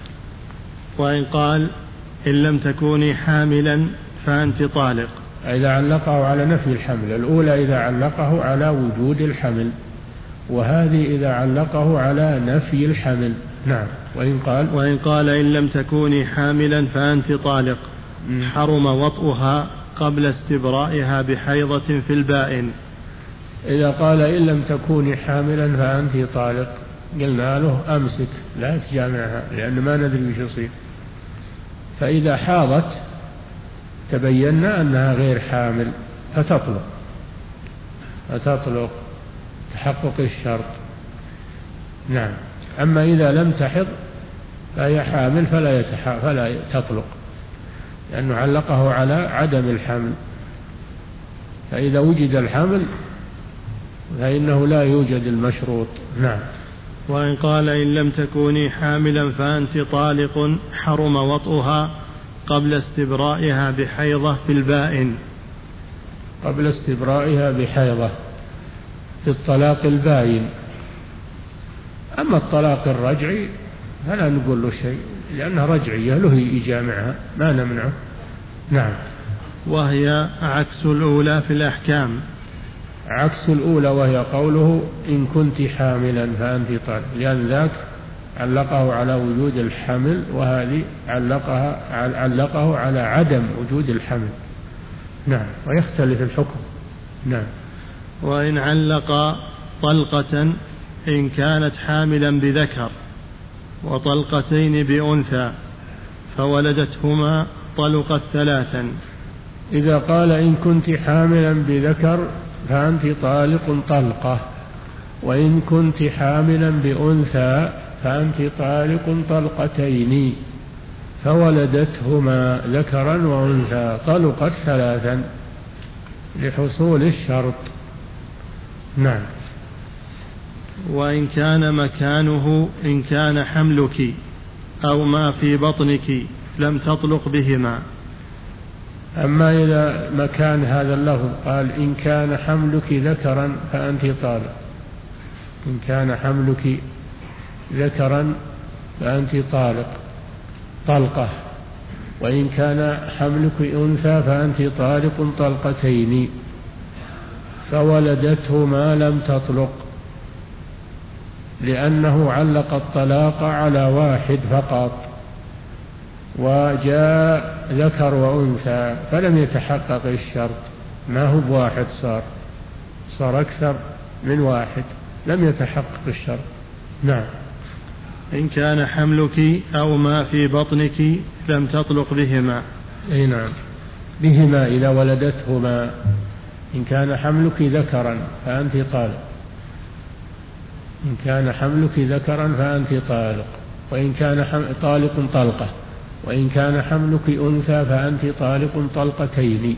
وإن قال إن لم تكوني حاملا فأنت طالق، إذا علقه على نفي الحمل. الأولى إذا علقه على وجود الحمل، وهذه إذا علقه على نفي الحمل. نعم. وإن قال وإن قال إن لم تكوني حاملا فأنت طالق حرم وطئها قبل استبرائها بحيضة في البائن. إذا قال إن لم تكوني حاملا فأنت طالق، قلنا له أمسك لا تجامعها لأن ما ندري وش يصير. فإذا حاضت تبينا أنها غير حامل فتطلق فتطلق تحقق الشرط. نعم. أما إذا لم تحض فهي حامل فلا يتح... فلا تطلق، لأنه علقه على عدم الحمل. فإذا وجد الحمل فإنه لا يوجد المشروط. نعم. وإن قال إن لم تكوني حاملا فأنت طالق حرم وطئها قبل استبرائها بحيضة في البائن. قبل استبرائها بحيضة في الطلاق البائن. أما الطلاق الرجعي فلا نقول له شيء لأنها رجعية له يجامعها ما نمنعه. نعم. وهي عكس الأولى في الأحكام. عكس الأولى وهي قوله إن كنت حاملا فأنت طالق، لأن ذاك علقه على وجود الحمل، وهذه علقها علقه على عدم وجود الحمل. نعم. ويختلف الحكم. نعم. وإن علق طلقة إن كانت حاملا بذكر وطلقتين بأنثى فولدتهما طلقت ثلاثا. إذا قال إن كنت حاملا بذكر فأنت طالق طلقة، وإن كنت حاملا بأنثى فأنت طالق طلقتين، فولدتهما ذكرا وأنثى طلقت ثلاثا لحصول الشرط. نعم. وإن كان مكانه إن كان حملك أو ما في بطنك لم تطلق بهما. أما إذا مكان هذا اللفظ قال إن كان حملك ذكرا فأنت طالق، إن كان حملك ذكرا فأنت طالق طلقة، وإن كان حملك أنثى فأنت طالق طلقتين، فولدته ما لم تطلق، لأنه علق الطلاق على واحد فقط، وجاء ذكر وأنثى فلم يتحقق الشرط، ما هو بواحد، صار صار أكثر من واحد، لم يتحقق الشرط. نعم. إن كان حملك أو ما في بطنك لم تطلق بهما. أي نعم، بهما إذا ولدتهما. إن كان حملك ذكرا فأنت طالق، إن كان حملك ذكرا فأنت طالق، وإن كان طالق طلقة، وإن كان حملك أنثى فأنت طالق طلقتين،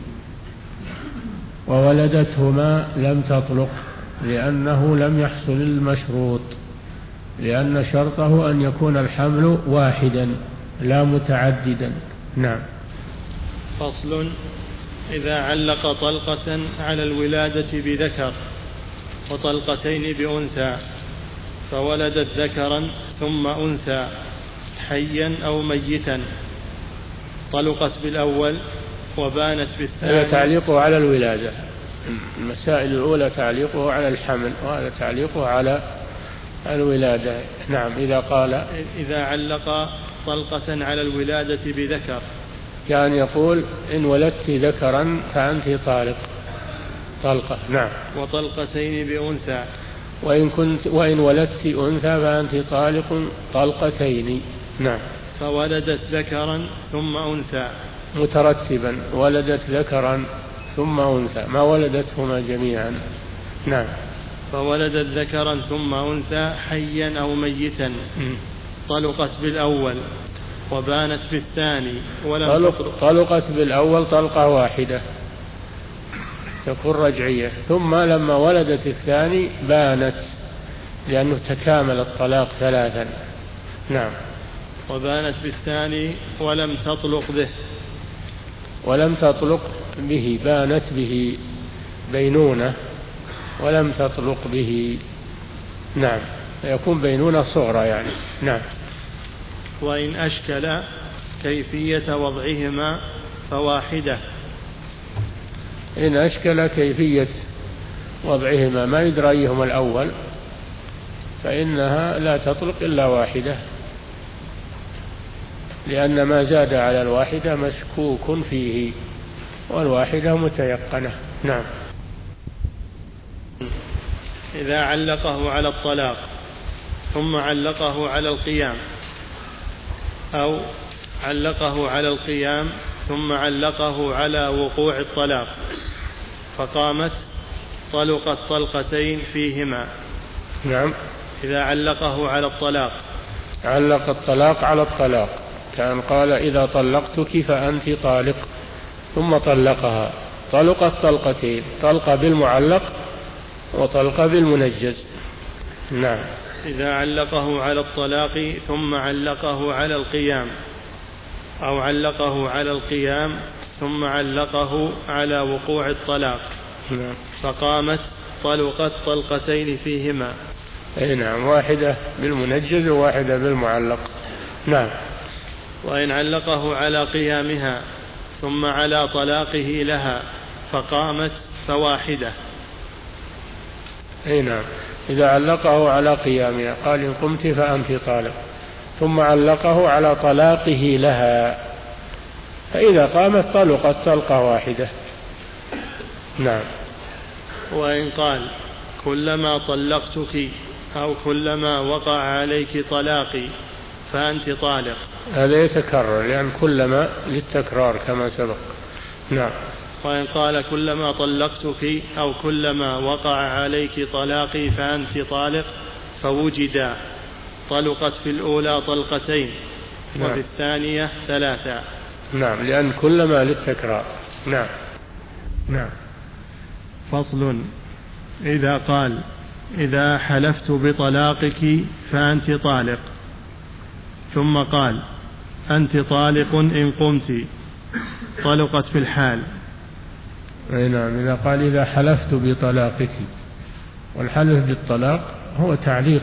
وولدتهما لم تطلق لأنه لم يحصل المشروط، لأن شرطه أن يكون الحمل واحدا لا متعددا. نعم. فصل. إذا علق طلقة على الولادة بذكر وطلقتين بأنثى فولدت ذكرا ثم أنثى حيا أو ميتا طلقت بالأول وبانت بالثاني. هذا تعليقه على الولادة، المسائل الأولى تعليقه على الحمل، وهذا تعليقه على الولادة. نعم. إذا قال إذا علق طلقة على الولادة بذكر كان يقول إن ولدت ذكرا فأنت طالق طلقة. نعم. وطلقتين بأنثى وإن كنت وإن ولدت أنثى فأنت طالق طلقتين. نعم. فولدت ذكرا ثم أنثى مترتبا، ولدت ذكرا ثم أنثى، ما ولدتهما جميعا. نعم. فولدت ذكرا ثم أنثى حيا أو ميتا طلقت بالأول وبانت بالثاني ولم طلق طلقت بالأول طلقة واحدة تكون رجعية، ثم لما ولدت الثاني بانت لأنه تكامل الطلاق ثلاثا. نعم. وبانت بالثاني ولم تطلق به ولم تطلق به بانت به بينونة ولم تطلق به. نعم. يكون بينونة صغرى يعني. نعم. وإن أشكل كيفية وضعهما فواحدة. إن أشكل كيفية وضعهما ما يدرى أيهما الأول فإنها لا تطلق إلا واحدة، لأن ما زاد على الواحدة مشكوك فيه والواحدة متيقنة. نعم. إذا علقه على الطلاق ثم علقه على القيام، أو علقه على القيام ثم علقه على وقوع الطلاق فقامت طلقت طلقتين فيهما. نعم. إذا علقه على الطلاق، علق الطلاق على الطلاق، كان قال إذا طلقتك فأنت طالق، ثم طلقها، طلقت طلقتين، طلقة بالمعلق وطلقة بالمنجز. نعم. إذا علقه على الطلاق ثم علقه على القيام، أو علقه على القيام ثم علقه على وقوع الطلاق نعم. فقامت طلقت طلقتين فيهما. أي نعم، واحدة بالمنجز وواحدة بالمعلق. نعم. وإن علقه على قيامها ثم على طلاقه لها فقامت فواحدة. أي نعم، إذا علقه على قيامها قال إن قمت فأنت طالق، ثم علقه على طلاقه لها، فإذا قامت طلقت طلقة واحدة. نعم. وإن قال كلما طلقتك أو كلما وقع عليك طلاقي فأنت طالق، هذا يتكرر لأن كلما للتكرار كما سبق. نعم. وإن قال كلما طلقتك أو كلما وقع عليك طلاقي فأنت طالق فوجدا، طلقت في الأولى طلقتين نعم. وفي الثانية ثلاثة. نعم، لأن كلما للتكرار. نعم. نعم. فصل. إذا قال إذا حلفت بطلاقك فأنت طالق، ثم قال أنت طالق إن قمت، طلقت في الحال. أي نعم، إذا قال إذا حلفت بطلاقك، والحلف بالطلاق هو تعليق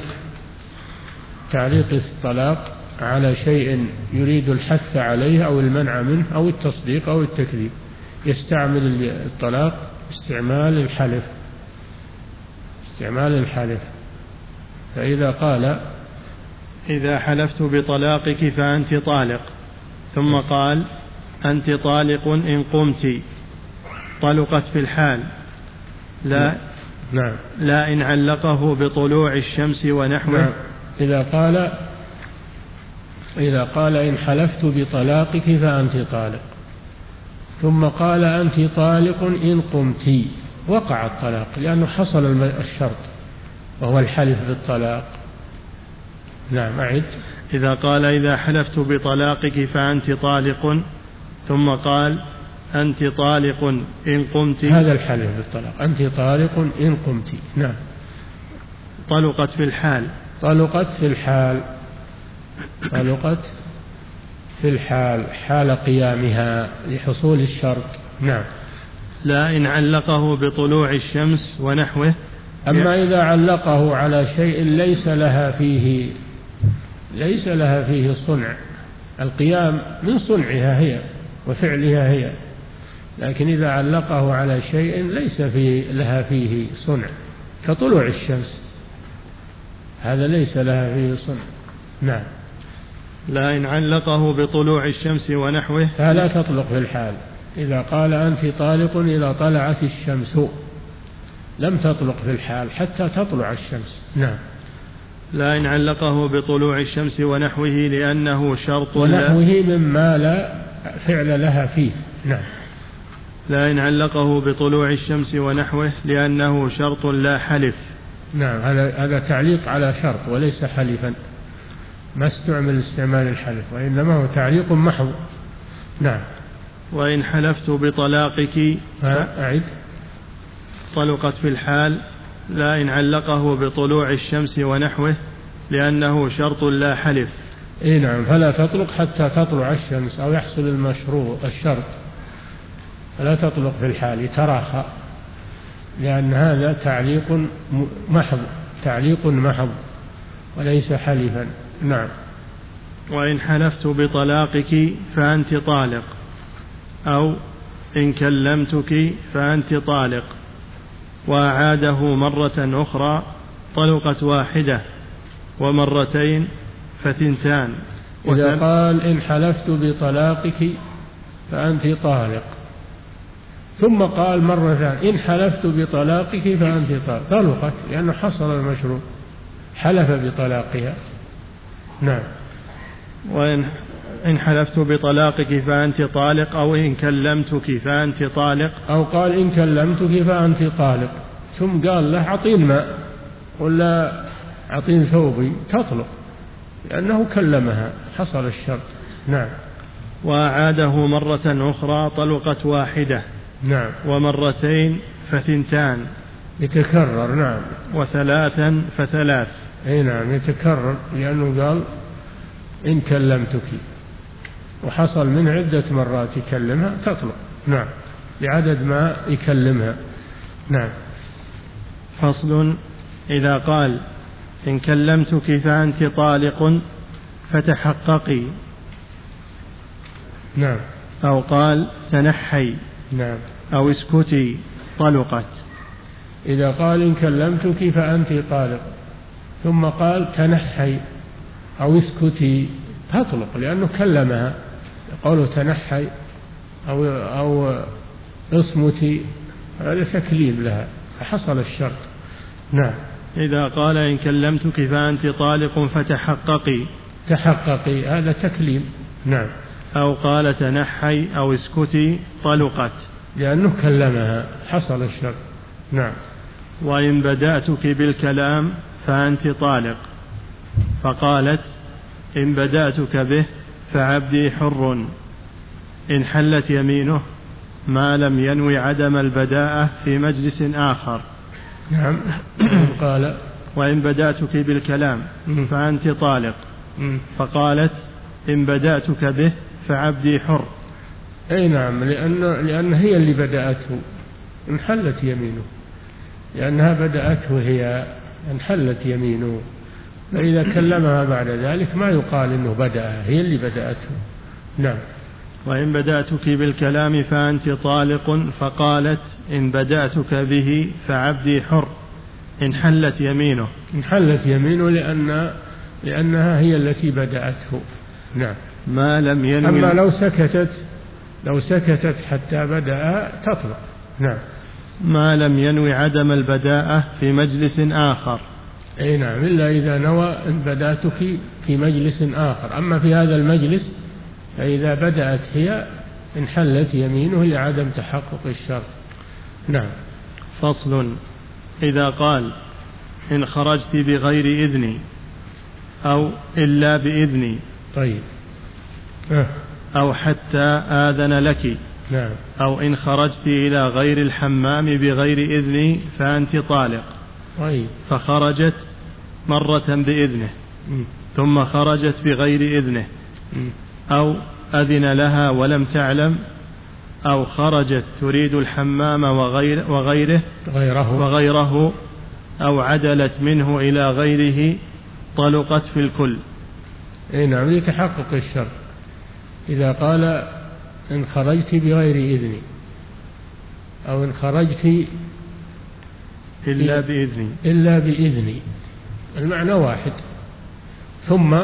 تعليق الطلاق على شيء يريد الحث عليه أو المنع منه أو التصديق أو التكذيب، يستعمل الطلاق استعمال الحلف استعمال الحلف فإذا قال إذا حلفت بطلاقك فأنت طالق، ثم قال أنت طالق إن قمت، طلقت في الحال. لا نعم. لا إن علقه بطلوع الشمس ونحوه. نعم. إذا قال إذا قال إن حلفت بطلاقك فأنت طالق، ثم قال أنت طالق إن قمت، وقع الطلاق لأنه حصل الشرط وهو الحلف بالطلاق. نعم. أعد. إذا قال إذا حلفت بطلاقك فأنت طالق، ثم قال أنت طالق إن قمت، هذا الحلف بالطلاق، أنت طالق إن قمت. نعم. طلقت في الحال. طلقت في الحال طلقت في الحال حال قيامها لحصول الشرط. نعم. لا إن علقه بطلوع الشمس ونحوه. أما إذا علقه على شيء ليس لها فيه ليس لها فيه صنع، القيام من صنعها هي وفعلها هي، لكن إذا علقه على شيء ليس فيه لها فيه صنع كطلوع الشمس، هذا ليس لها فيه صنع. نعم. لا إن علقه بطلوع الشمس ونحوه فلا تطلق في الحال. إذا قال أنت طالق إذا طلعت الشمس لم تطلق في الحال حتى تطلع الشمس. نعم. لا إن علقه بطلوع الشمس ونحوه لأنه شرط، ونحوه مما لا فعل لها فيه. نعم. لا إن علقه بطلوع الشمس ونحوه لأنه شرط لا حلف. نعم، هذا هذا تعليق على شرط وليس حلفا، ما استعمل استعمال الحلف، وإنما هو تعليق محض. نعم. وإن حلفت بطلاقك أعد. طلقت في الحال. لا إن علقه بطلوع الشمس ونحوه لأنه شرط لا حلف. إيه نعم، فلا تطلق حتى تطلع الشمس أو يحصل المشروع الشرط، فلا تطلق في الحال، يتراخى، لأن هذا تعليق محض تعليق محض وليس حلفا. نعم. وإن حلفت بطلاقك فأنت طالق، أو إن كلمتك فأنت طالق، وأعاده مرة أخرى طلقت واحدة، ومرتين فثنتان. إذا قال إن حلفت بطلاقك فأنت طالق، ثم قال مرة ثانية إن حلفت بطلاقك فأنت طالق، طلقت لأنه حصل المشروط، حلف بطلاقها. نعم. وإن إن حلفت بطلاقك فأنت طالق، أو إن كلمتك فأنت طالق، أو قال إن كلمتك فأنت طالق، ثم قال له أعطين ماء ولا أعطين ثوبي، تطلق لأنه كلمها، حصل الشرط. نعم. وأعاده مرة أخرى طلقت واحدة. نعم. ومرتين فثنتان، يتكرر. نعم. وثلاثا فثلاث. أي نعم، يتكرر لأنه قال إن كلمتك، وحصل من عدة مرات يكلمها، تطلق. نعم، لعدد ما يكلمها. نعم. فصل. إذا قال إن كلمتك فأنت طالق فتحققي. نعم. أو قال تنحي. نعم. أو اسكتي، طلقت. إذا قال إن كلمتك فأنت طالق، ثم قال تنحي أو اسكتي، تطلق لأنه كلمها، قوله تنحي أو, أو اصمتي، هذا تكليم لها، فحصل الشرط. نعم. إذا قال إن كلمتك فأنت طالق فتحققي، تحققي هذا تكليم. نعم. أو قال تنحي أو اسكتي، طلقت لأنه كلمها، حصل الشرط. نعم. وإن بدأتك بالكلام فأنت طالق، فقالت إن بدأتك به فعبدي حر، إن حلت يمينه ما لم ينوي عدم البداءة في مجلس آخر. نعم. قال وإن بدأتك بالكلام فأنت طالق، فقالت إن بدأتك به فعبدي حر. أي نعم، لأن, لأن هي اللي بدأته، انحلت يمينه، لأنها بدأته هي، انحلت يمينه، فإذا كلمها بعد ذلك ما يقال إنه بدأها، هي اللي بدأته. نعم. وإن بدأتك بالكلام فأنت طالق، فقالت إن بدأتك به فعبدي حر، انحلت يمينه. انحلت يمينه لأن لأنها هي التي بدأته. نعم. ما لم ينوي. أما لو سكتت لو سكتت حتى بدأ تطلق. نعم. ما لم ينوي عدم البداءة في مجلس آخر. أي نعم، إلا إذا نوى أن بدأتك في مجلس آخر، أما في هذا المجلس فإذا بدأت هي انحلت يمينه لعدم تحقق الشرط. نعم. فصل. إذا قال إن خرجت بغير إذني، أو إلا بإذني. طيب. أه. أو حتى آذن لك. نعم. أو إن خرجت إلى غير الحمام بغير إذني فأنت طالق. طيب. فخرجت مرة بإذنه، م. ثم خرجت بغير إذنه، م. أو أذن لها ولم تعلم، أو خرجت تريد الحمام وغير وغيره غيره وغيره أو عدلت منه إلى غيره، طلقت في الكل. أي نعم، يتحقق الشرط. إذا قال إن خرجت بغير إذني، أو إن خرجت إلا بإذني إلا بإذني، المعنى واحد. ثم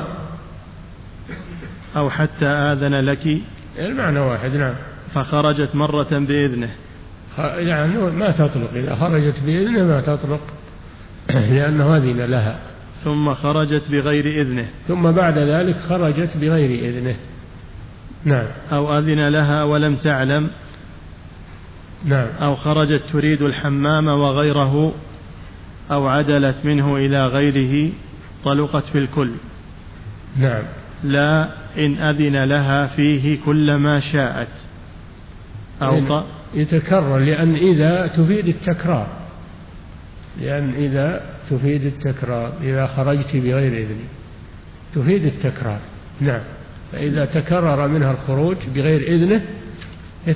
أو حتى آذن لك، المعنى واحد. نعم. فخرجت مرة بإذنه، يعني ما تطلق، إذا خرجت بإذنه ما تطلق لأنه أذن لها. ثم خرجت بغير إذنه، ثم بعد ذلك خرجت بغير إذنه. نعم. أو أذن لها ولم تعلم. نعم. أو خرجت تريد الحمام وغيره، أو عدلت منه إلى غيره، طلقت في الكل. نعم. لا إن أذن لها فيه كل ما شاءت. أو ط... يتكرر، لأن إذا تفيد التكرار، لأن إذا تفيد التكرار، إذا خرجت بغير إذني تفيد التكرار. نعم. فإذا تكرر منها الخروج بغير إذنه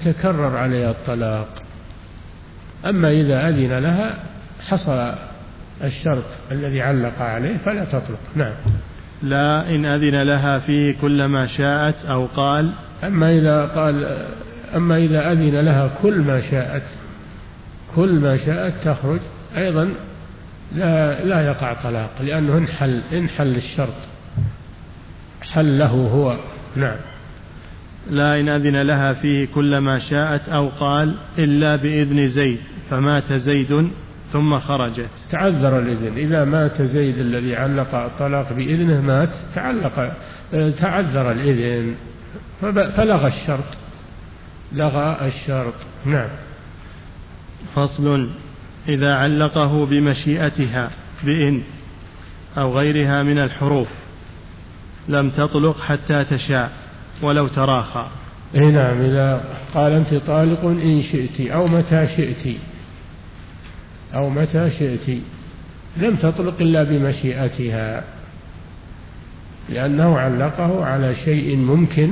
يتكرر عليها الطلاق. أما إذا أذن لها حصل الشرط الذي علق عليه فلا تطلق. نعم. لا إن أذن لها فيه كل ما شاءت أو قال. أما إذا قال أما إذا أذن لها كل ما شاءت كل ما شاءت تخرج أيضا لا لا يقع طلاق، لأنه انحل انحل الشرط، حله هو. نعم. لا إن أذن لها فيه كل ما شاءت أو قال إلا بإذن زيد فمات زيد ثم خرجت. تعذر الإذن، إذا مات زيد الذي علق الطلاق بإذنه مات تعلق تعذر الإذن فلغى الشرط لغى الشرط. نعم. فصل. إذا علقه بمشيئتها بإن أو غيرها من الحروف لم تطلق حتى تشاء ولو تراخى. إيه نعم. إذا قال أنت طالق إن شئت أو متى شئت أو متى شئت لم تطلق إلا بمشيئتها، لأنه علقه على شيء ممكن،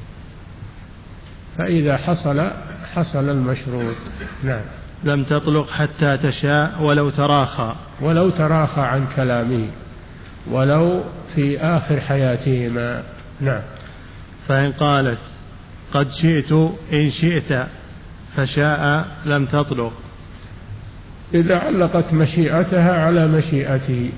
فإذا حصل حصل المشروط. نعم. لم تطلق حتى تشاء ولو تراخى ولو تراخى عن كلامه ولو في آخر حياتهما. نعم. فإن قالت قد شئت إن شئت فشاء لم تطلق. إذا علقت مشيئتها على مشيئته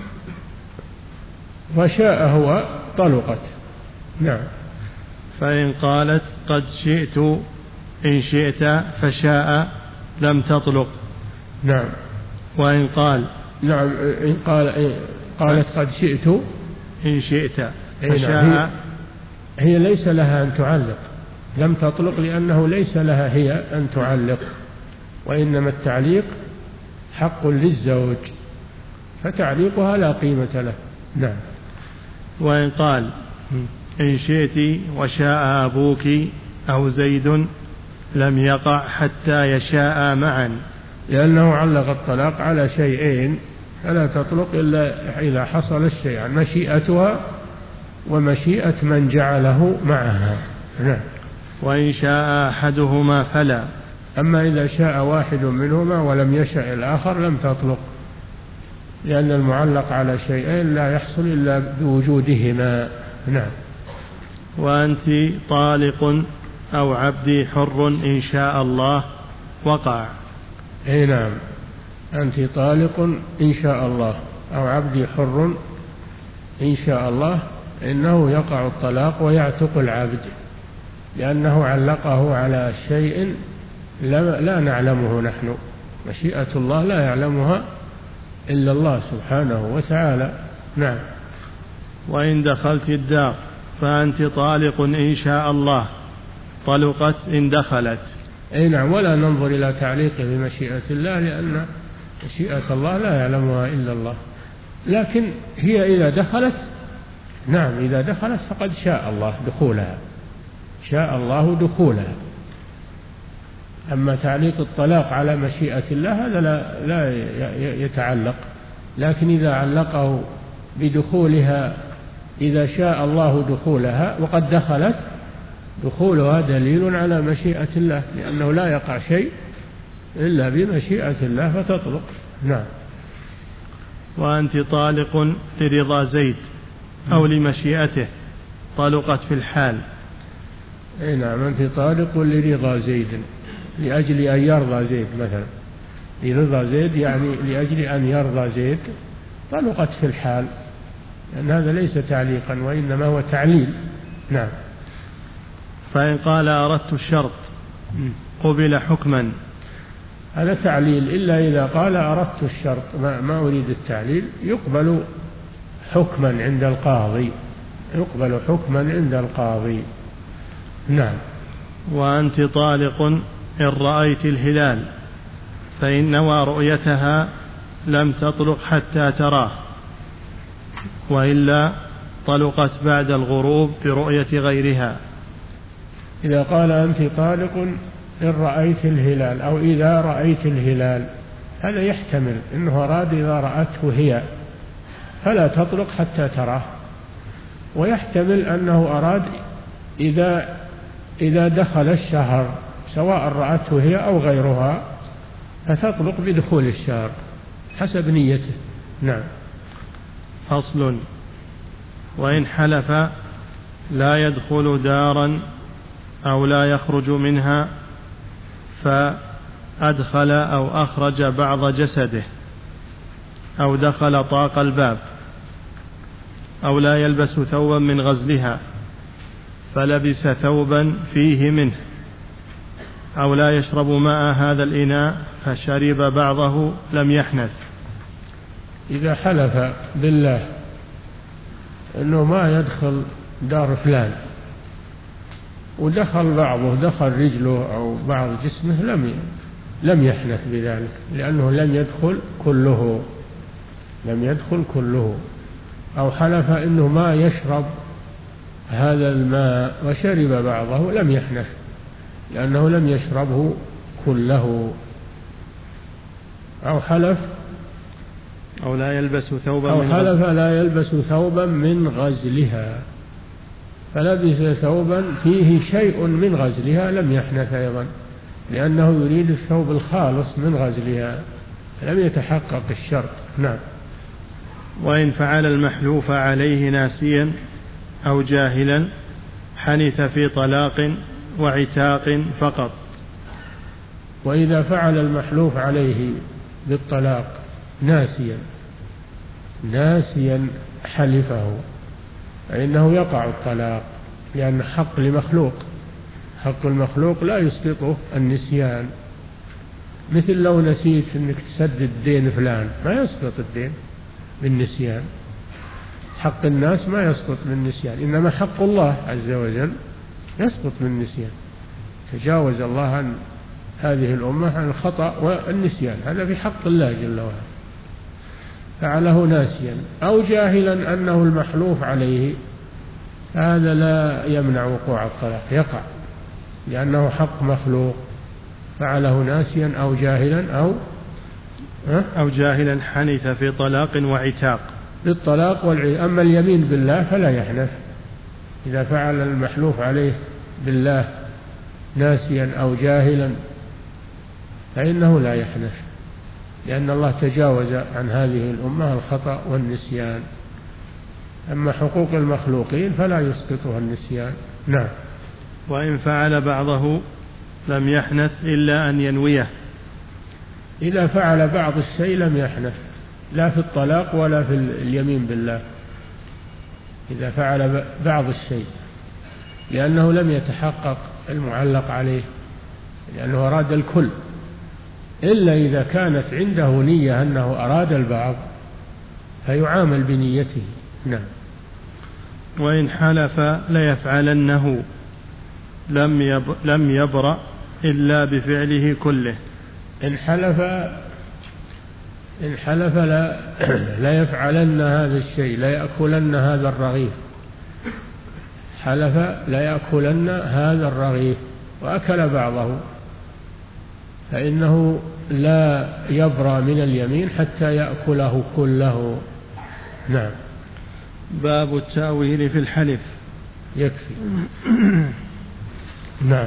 فشاء هو طلقت. نعم. فإن قالت قد شئت إن شئت فشاء لم تطلق. نعم. وإن قال نعم إن قال إن قالت قد شئت إن شئت فشاء هي, هي ليس لها أن تعلق، لم تطلق لأنه ليس لها هي أن تعلق، وإنما التعليق حق للزوج فتعليقها لا قيمة له. نعم. وإن قال إن شئت وشاء أبوك أو زيد لم يقع حتى يشاء معا، لأنه علق الطلاق على شيئين فلا تطلق إلا إذا حصل الشيئان، مشيئتها ومشيئة من جعله معها. نعم. وإن شاء أحدهما فلا. أما إذا شاء واحد منهما ولم يشاء الآخر لم تطلق، لأن المعلق على شيئين لا يحصل إلا بوجودهما. نعم. وأنت طالق أو عبدي حر إن شاء الله وقع. أي نعم. أنت طالق إن شاء الله أو عبدي حر إن شاء الله، إنه يقع الطلاق ويعتق العبد، لأنه علقه على شيء لا نعلمه نحن، مشيئة الله لا يعلمها إلا الله سبحانه وتعالى. نعم. وإن دخلت الدار فأنت طالق إن شاء الله طلقت إن دخلت. أي نعم. ولا ننظر إلى تعليقه بمشيئة الله، لأن مشيئة الله لا يعلمها إلا الله، لكن هي إذا دخلت، نعم إذا دخلت فقد شاء الله دخولها، شاء الله دخولها. أما تعليق الطلاق على مشيئة الله هذا لا, لا يتعلق، لكن إذا علقه بدخولها إذا شاء الله دخولها وقد دخلت، دخولها دليل على مشيئة الله، لأنه لا يقع شيء إلا بمشيئة الله فتطلق. نعم. وأنت طالق لرضا زيد أو لمشيئته طلقت في الحال. أي نعم. أنت طالق لرضا زيد لأجل أن يرضى زيد مثلا، لرضا زيد يعني لأجل أن يرضى زيد طلقت في الحال، لأن هذا ليس تعليقا وإنما هو تعليل. نعم. فإن قال أردت الشرط قبل حكما. هذا تعليل، إلا إذا قال أردت الشرط ما, ما أريد التعليل يقبل حكما عند القاضي، يقبل حكما عند القاضي. نعم. وأنت طالق إن رأيت الهلال فإن نوى رؤيتها لم تطلق حتى تراه، وإلا طلقت بعد الغروب برؤية غيرها. إذا قال أنت طالق إن رأيت الهلال أو إذا رأيت الهلال، هذا يحتمل إنه أراد إذا رأته هي فلا تطلق حتى تراه، ويحتمل أنه أراد إذا إذا دخل الشهر سواء رأته هي أو غيرها فتطلق بدخول الشهر، حسب نيته. نعم. فصل. وإن حلف لا يدخل دارا أو لا يخرج منها فأدخل أو أخرج بعض جسده أو دخل طاق الباب أو لا يلبس ثوبا من غزلها فلبس ثوبا فيه منه أو لا يشرب ماء هذا الإناء فشرب بعضه لم يحنث. إذا حلف بالله أنه ما يدخل دار فلان ودخل بعضه، دخل رجله أو بعض جسمه، لم لم يحنث بذلك، لأنه لم يدخل كله لم يدخل كله. أو حلف أنه ما يشرب هذا الماء وشرب بعضه لم يحنث، لأنه لم يشربه كله. أو حلف أو لا يلبس ثوبا أو من حلف غزل لا يلبس ثوبا من غزلها فلبس ثوبا فيه شيء من غزلها لم يحنث أيضا، لأنه يريد الثوب الخالص من غزلها، لم يتحقق الشرط. نعم. وإن فعل المحلوف عليه ناسيا أو جاهلا حنث في طلاق وعتاق فقط. وإذا فعل المحلوف عليه بالطلاق ناسيا ناسيا حلفه فإنه يقع الطلاق، لأن حق لمخلوق، حق المخلوق لا يسقطه النسيان. مثل لو نسيت أنك تسدد دين فلان ما يسقط الدين بالنسيان، حق الناس ما يسقط بالنسيان، إنما حق الله عز وجل يسقط بالنسيان. تجاوز الله عن هذه الأمة عن الخطأ والنسيان، هذا في حق الله جل وعلا. فعله ناسيا أو جاهلا أنه المحلوف عليه، هذا لا يمنع وقوع الطلاق، يقع لأنه حق مخلوق. فعله ناسيا أو جاهلا أو أو جاهلا حنث في طلاق وعتاق. بالطلاق والعتاق. أما اليمين بالله فلا يحنث. إذا فعل المحلوف عليه بالله ناسيا أو جاهلا فإنه لا يحنث، لأن الله تجاوز عن هذه الأمة الخطأ والنسيان. أما حقوق المخلوقين فلا يسقطها النسيان. نعم. وإن فعل بعضه لم يحنث إلا أن ينويه. إذا فعل بعض الشيء لم يحنث، لا في الطلاق ولا في اليمين بالله. إذا فعل بعض الشيء لأنه لم يتحقق المعلق عليه، لأنه أراد الكل، إلا إذا كانت عنده نية أنه أراد البعض فيعامل بنيته. نعم. وإن حلف ليفعلنه لم يب لم يبرأ إلا بفعله كله. إن حلف إن حلف لا, لا يفعلن هذا الشيء، لا يأكلن هذا الرغيف، حلف لا يأكلن هذا الرغيف وأكل بعضه، فإنه لا يبرأ من اليمين حتى يأكله كله. نعم. باب التأويل في الحلف. يكفي. نعم.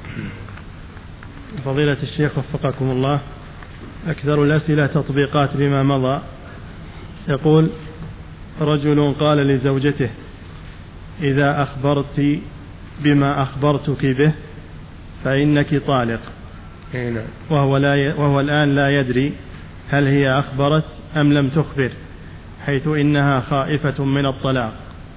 فضيلة الشيخ وفقكم الله، أكثر الأسئلة تطبيقات لما مضى. يقول: رجل قال لزوجته: إذا أخبرت بما أخبرتك به فإنك طالق، وهو, لا ي... وهو الآن لا يدري هل هي أخبرت أم لم تخبر، حيث إنها خائفة من الطلاق.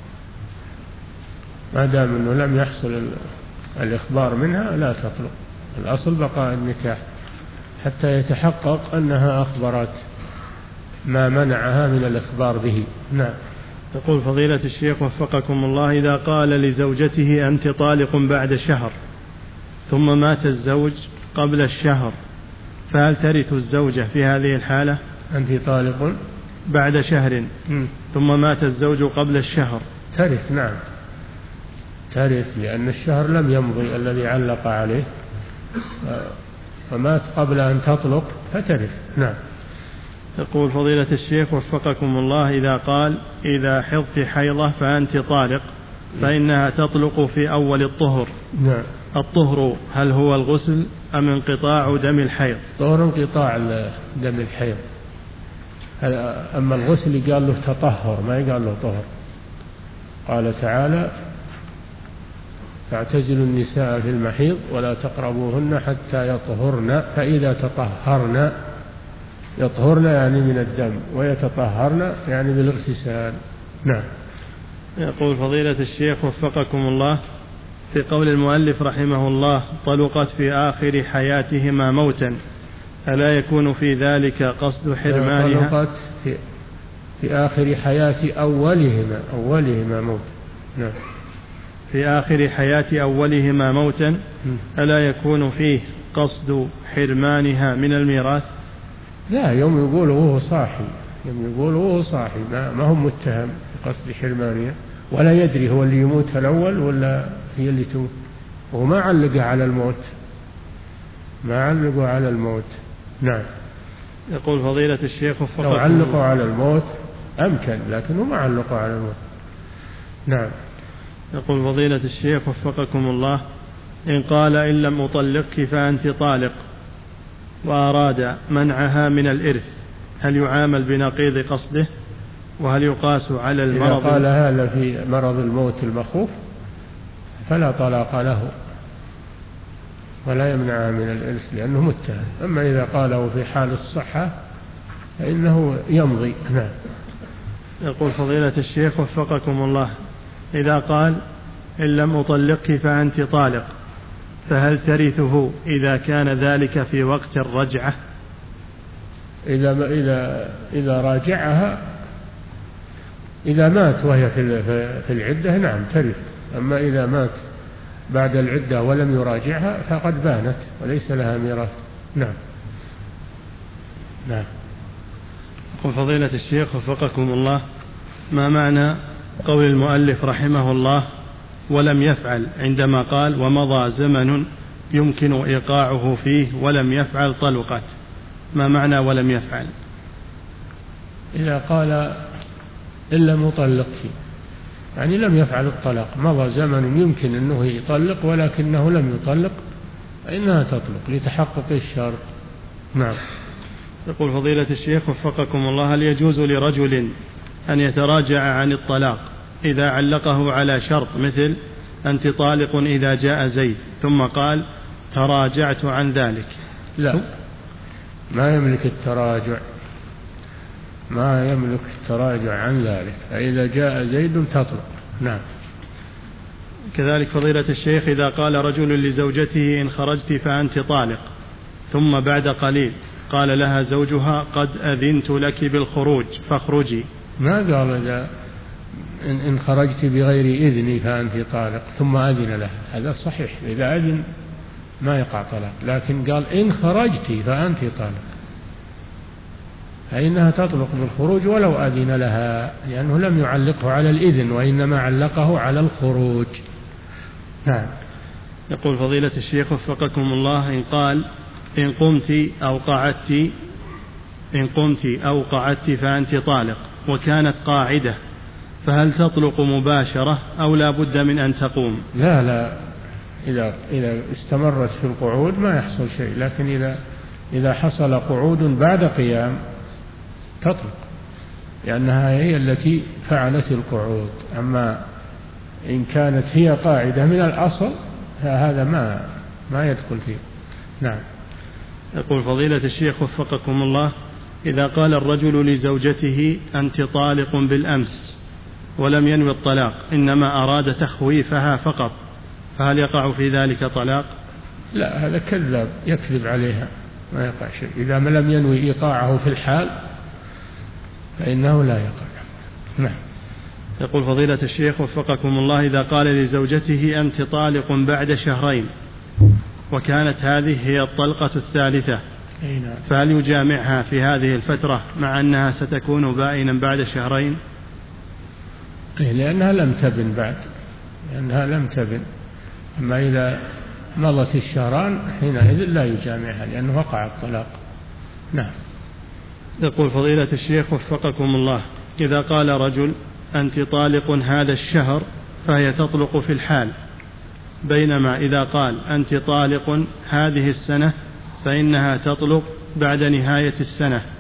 ما دام أنه لم يحصل الإخبار منها لا تطلق، الأصل بقاء النكاح حتى يتحقق أنها أخبرت ما منعها من الإخبار به. نعم. يقول فضيلة الشيخ وفقكم الله: إذا قال لزوجته أنت طالق بعد شهر ثم مات الزوج قبل الشهر، فهل ترث الزوجة في هذه الحالة؟ أنت طالق بعد شهر ثم مات الزوج قبل الشهر. ترث. نعم ترث، لأن الشهر لم يمضي الذي علق عليه، ومات قبل أن تطلق فترث. نعم. يقول فضيلة الشيخ وفقكم الله: إذا قال إذا حضت حيضة فأنت طالق، فإنها تطلق في أول الطهر. نعم. الطهر هل هو الغسل أم انقطاع دم الحيض؟ طهر انقطاع دم الحيض، أما الغسل قال له تطهر، ما يقال له طهر. قال تعالى فاعتزلوا النساء في المحيض ولا تقربوهن حتى يطهرن فإذا تطهرن، يطهرن يعني من الدم، ويتطهرن يعني بالاغتسال. نعم. يقول فضيلة الشيخ وفقكم الله، في قول المؤلف رحمه الله طلقت في آخر حياتهما موتا، ألا يكون في ذلك قصد حرمانها؟ طلقت في, في آخر حياة أولهما أولهما موت. نعم. في آخر حياة أولهما موتا، ألا يكون فيه قصد حرمانها من الميراث؟ لا، يوم يقول وهو صاحي، يوم يقول وهو صاحي ما, ما هو متهم بقصد حرمانها، ولا يدري هو اللي يموت الأول ولا هي اللي تموت، وما علق على الموت، ما علقوا على الموت. نعم. يقول فضيلة الشيخ وفقكم، لو علقوا على الموت أمكن، لكنه ما علقوا على الموت. نعم. يقول فضيلة الشيخ وفقكم الله، إن قال إن لم أطلقك فأنت طالق وأراد منعها من الإرث، هل يعامل بنقيض قصده؟ وهل يقاس على المرض؟ إذا قال هذا في مرض الموت المخوف فلا طلاق له ولا يمنعها من الإرث لأنه متهم. أما إذا قاله في حال الصحة فإنه يمضي. نعم. يقول فضيلة الشيخ وفقكم الله، إذا قال إن لم أطلقك فأنت طالق، فهل ترثه إذا كان ذلك في وقت الرجعة؟ إذا إذا إذا راجعها، إذا مات وهي في العدة نعم ترث. أما إذا مات بعد العدة ولم يراجعها فقد بانت وليس لها ميراث. نعم. نعم. يقول فضيلة الشيخ وفقكم الله، ما معنى قول المؤلف رحمه الله ولم يفعل عندما قال ومضى زمن يمكن إيقاعه فيه ولم يفعل طلقت؟ ما معنى ولم يفعل؟ إذا قال إلا مطلق فيه يعني لم يفعل الطلاق، مضى زمن يمكن أنه يطلق ولكنه لم يطلق، فإنها تطلق لتحقق الشرط. نعم. يقول فضيلة الشيخ وفقكم الله، هل يجوز لرجل أن يتراجع عن الطلاق إذا علقه على شرط مثل أنت طالق إذا جاء زيد ثم قال تراجعت عن ذلك؟ لا، ما يملك التراجع، ما يملك التراجع عن ذلك، فإذا جاء زيد تطلق. نعم. كذلك فضيلة الشيخ، إذا قال رجل لزوجته إن خرجت فأنت طالق، ثم بعد قليل قال لها زوجها قد أذنت لك بالخروج فاخرجي، ما قال إذا إن خرجت بغير إذني فأنت طالق ثم أذن لها، هذا صحيح، إذا أذن ما يقع طلاق، لكن قال إن خرجت فأنت طالق، فإنها تطلق بالخروج ولو أذن لها، لأنه لم يعلقه على الإذن وإنما علقه على الخروج. نعم. يقول فضيلة الشيخ وفقكم الله، إن قال إن قمت أو قعدت إن قمت أو قعدت فأنت طالق وكانت قاعدة، فهل تطلق مباشرة أو لا بد من أن تقوم؟ لا لا، إذا إذا استمرت في القعود ما يحصل شيء، لكن إذا إذا حصل قعود بعد قيام تطلق، لأنها هي التي فعلت القعود. أما إن كانت هي قاعدة من الأصل فهذا ما ما يدخل فيه. نعم. يقول فضيلة الشيخ وفقكم الله، إذا قال الرجل لزوجته أنت طالق بالأمس ولم ينوي الطلاق إنما أراد تخويفها فقط، فهل يقع في ذلك طلاق؟ لا، هذا كذاب يكذب عليها، ما يقع شيء. إذا ما لم ينوي إيقاعه في الحال فإنه لا يقع. نعم. يقول فضيلة الشيخ وفقكم الله، إذا قال لزوجته أنت طالق بعد شهرين وكانت هذه هي الطلقة الثالثة، فهل يجامعها في هذه الفترة مع أنها ستكون بائنا بعد شهرين؟ لأنها لم تبن بعد، لأنها لم تبن. أما إذا مضت الشهران حينئذ لا يجامعها لأنه وقع الطلاق. نعم. يقول فضيلة الشيخ وفقكم الله، إذا قال رجل أنت طالق هذا الشهر فهي تطلق في الحال، بينما إذا قال أنت طالق هذه السنة فإنها تطلق بعد نهاية السنة،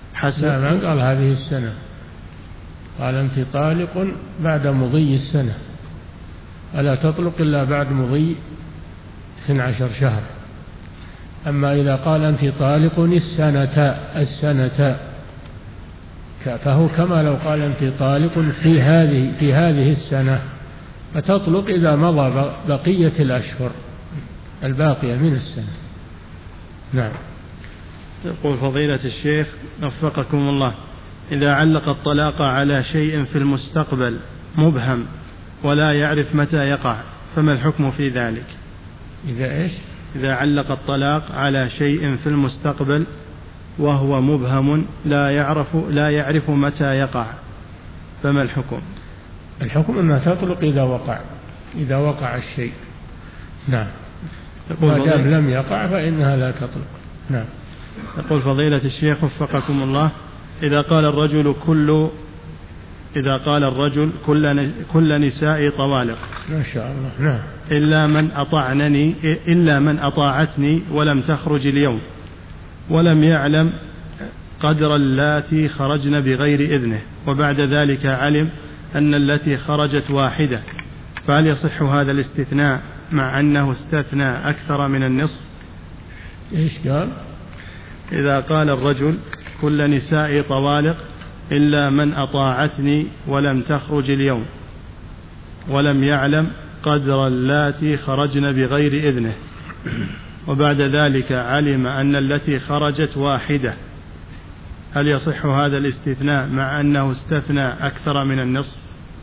حسب. لا ما قال هذه السنة، قال أنت طالق بعد مضي السنة، ألا تطلق إلا بعد مضي اثني عشر شهر. أما إذا قال أنت طالق السنة السنة فهو كما لو قال أنت طالق في هذه في هذه السنة، فتطلق إذا مضى بقية الأشهر الباقية من السنة. نعم. يقول فضيلة الشيخ وفقكم الله: إذا علق الطلاق على شيء في المستقبل مبهم ولا يعرف متى يقع فما الحكم في ذلك؟ إذا إيش؟ إذا علق الطلاق على شيء في المستقبل وهو مبهم لا يعرف لا يعرف متى يقع فما الحكم؟ الحكم أنها تطلق إذا وقع إذا وقع الشيء. نعم. ما دام لم يقع فإنها لا تطلق. نعم. يقول فضيلة الشيخ وفقكم الله: إذا قال الرجل كل إذا قال الرجل كل كل نسائي طوالق ما شاء الله. نعم. إلا من أطعنني إلا من أطاعتني ولم تخرج اليوم، ولم يعلم قدر اللاتي خرجن بغير إذنه، وبعد ذلك علم أن التي خرجت واحدة، فهل يصح هذا الاستثناء مع أنه استثنى أكثر من النصف؟ إيش قال؟ إذا قال الرجل كل نسائي طوالق إلا من أطاعتني ولم تخرج اليوم، ولم يعلم قدر اللاتي خرجن بغير إذنه، وبعد ذلك علم أن التي خرجت واحدة، هل يصح هذا الاستثناء مع أنه استثنى أكثر من النصف؟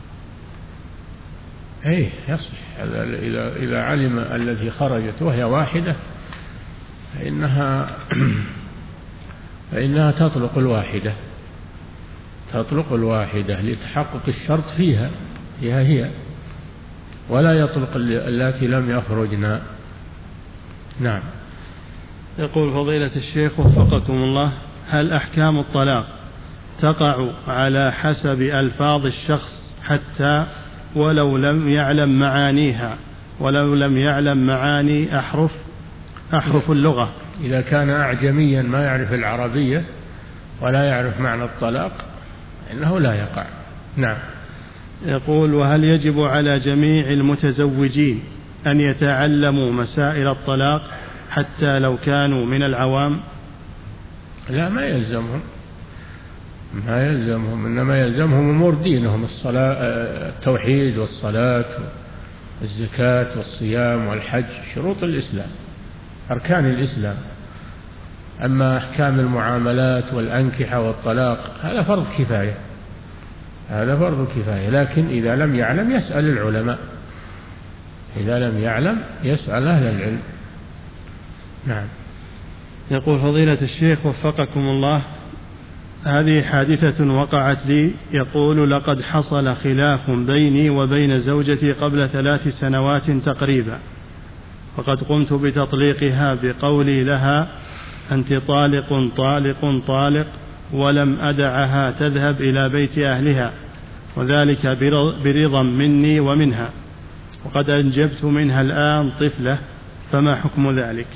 أي يصح. إذا إذا علم التي خرجت وهي واحدة فإنها فإنها تطلق الواحدة تطلق الواحدة لتحقق الشرط فيها فيها هي، ولا يطلق التي لم يخرجن. نعم. يقول فضيلة الشيخ وفقكم الله: هل أحكام الطلاق تقع على حسب ألفاظ الشخص حتى ولو لم يعلم معانيها ولو لم يعلم معاني أحرف أحرف اللغة؟ إذا كان أعجميا ما يعرف العربية ولا يعرف معنى الطلاق إنه لا يقع. نعم. يقول: وهل يجب على جميع المتزوجين أن يتعلموا مسائل الطلاق حتى لو كانوا من العوام؟ لا، ما يلزمهم ما يلزمهم إنما يلزمهم أمور دينهم: الصلاة، التوحيد والصلاة والزكاة والصيام والحج، شروط الإسلام، أركان الإسلام. أما أحكام المعاملات والأنكحة والطلاق هذا فرض كفاية هذا فرض كفاية لكن إذا لم يعلم يسأل العلماء إذا لم يعلم يسأل أهل العلم. نعم. يقول فضيلة الشيخ وفقكم الله: هذه حادثة وقعت لي. يقول: لقد حصل خلاف بيني وبين زوجتي قبل ثلاث سنوات تقريبا، وقد قمت بتطليقها بقولي لها: أنت طالق طالق طالق، ولم أدعها تذهب إلى بيت أهلها، وذلك برضا مني ومنها، وقد أنجبت منها الآن طفلة، فما حكم ذلك؟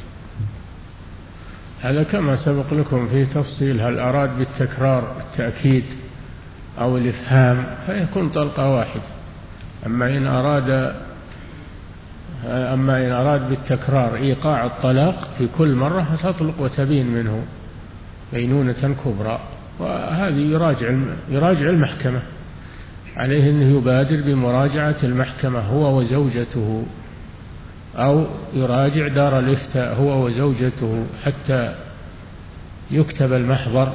هذا كما سبق لكم في تفصيل. هل أراد بالتكرار التأكيد أو الإفهام فيكون طلقة واحدة. أما إن أراد أما إن أراد بالتكرار إيقاع الطلاق في كل مرة فتطلق وتبين منه بينونة كبرى، وهذه يراجع يراجع المحكمة، عليه أنه يبادر بمراجعة المحكمة هو وزوجته، أو يراجع دار الإفتاء هو وزوجته حتى يكتب المحضر،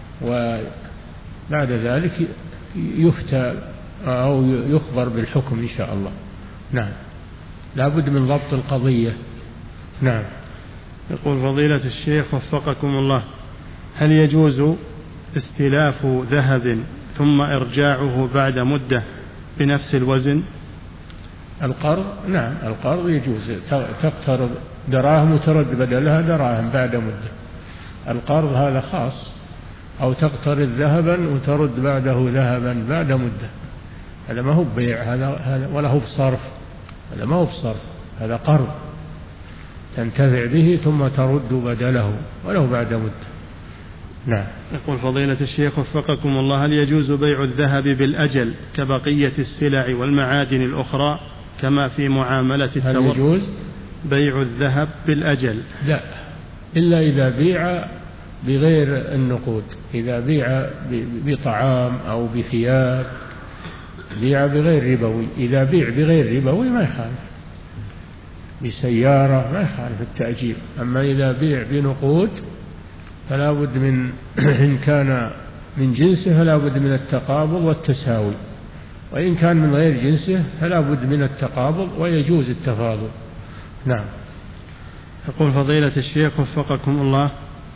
وبعد ذلك يفتى أو يخبر بالحكم إن شاء الله. نعم. لا بد من ضبط القضية. نعم. يقول فضيلة الشيخ وفقكم الله: هل يجوز استلاف ذهب ثم إرجاعه بعد مدة بنفس الوزن؟ القرض، نعم القرض يجوز، تقترض دراهم وترد بدلها دراهم بعد مدة. القرض هذا خاص، أو تقترض ذهبا وترد بعده ذهبا بعد مدة، هذا ما هو بيع هذا ولا هو بصرف، هذا ما هو بصرف، هذا قرض تنتفع به ثم ترد بدله ولو بعد مدة. نعم. يقول فضيلة الشيخ وفقكم الله: هل يجوز بيع الذهب بالأجل كبقية السلع والمعادن الأخرى كما في معاملة التورق؟ هل يجوز بيع الذهب بالأجل؟ لا، إلا إذا بيع بغير النقود، إذا بيع بطعام أو بثياب بيع بغير ربوي. إذا بيع بغير ربوي ما يخالف، بسيارة ما يخالف التأجيل. أما إذا بيع بنقود فلا بد من إن كان من جنسه فلا بد من التقابض والتساوي، وإن كان من غير جنسه فلا بد من التقابض ويجوز التفاضل. نعم. يقول فضيلة الشيخ وفقكم الله: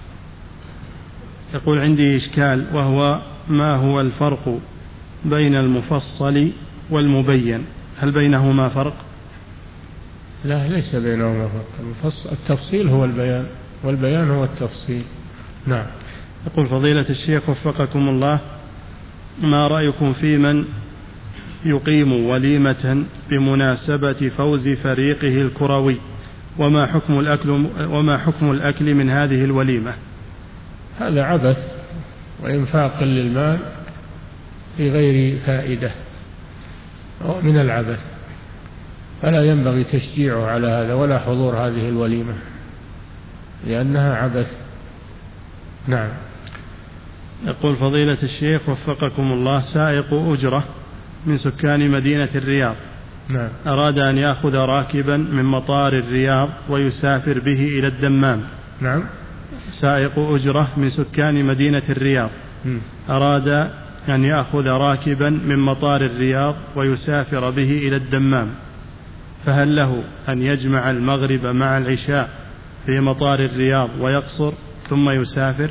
يقول عندي إشكال، وهو ما هو الفرق بين المفصل والمبين؟ هل بينهما فرق؟ لا، ليس بينهما فرق. التفصيل هو البيان والبيان هو التفصيل. نعم. يقول فضيلة الشيخ وفقكم الله: ما رأيكم في من يقيم وليمة بمناسبة فوز فريقه الكروي، وما حكم الأكل وما حكم الأكل من هذه الوليمة؟ هذا عبث وإنفاق للمال في غير فائدة من العبث، فلا ينبغي تشجيعه على هذا ولا حضور هذه الوليمة لأنها عبث. نعم. يقول فضيلة الشيخ وفقكم الله: سائق أجرة من سكان مدينة الرياض نعم. أراد أن يأخذ راكبا من مطار الرياض ويسافر به إلى الدمام. نعم. سائق أجرة من سكان مدينة الرياض م. أراد أن يأخذ راكبا من مطار الرياض ويسافر به إلى الدمام، فهل له أن يجمع المغرب مع العشاء في مطار الرياض ويقصر ثم يسافر؟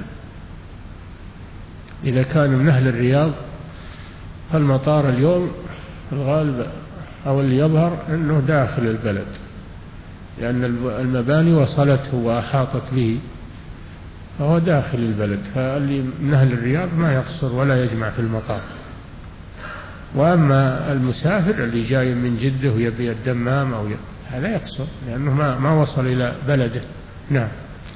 إذا كان من أهل الرياض فالمطار اليوم الغالب أو اللي يظهر أنه داخل البلد، لأن المباني وصلته وأحاطت به، فهو داخل البلد، فاللي من أهل الرياض ما يقصر ولا يجمع في المطار. وأما المسافر اللي جاي من جدة ويبي الدمام أو ي... هذا يقصر لأنه ما, ما وصل إلى بلده. نعم.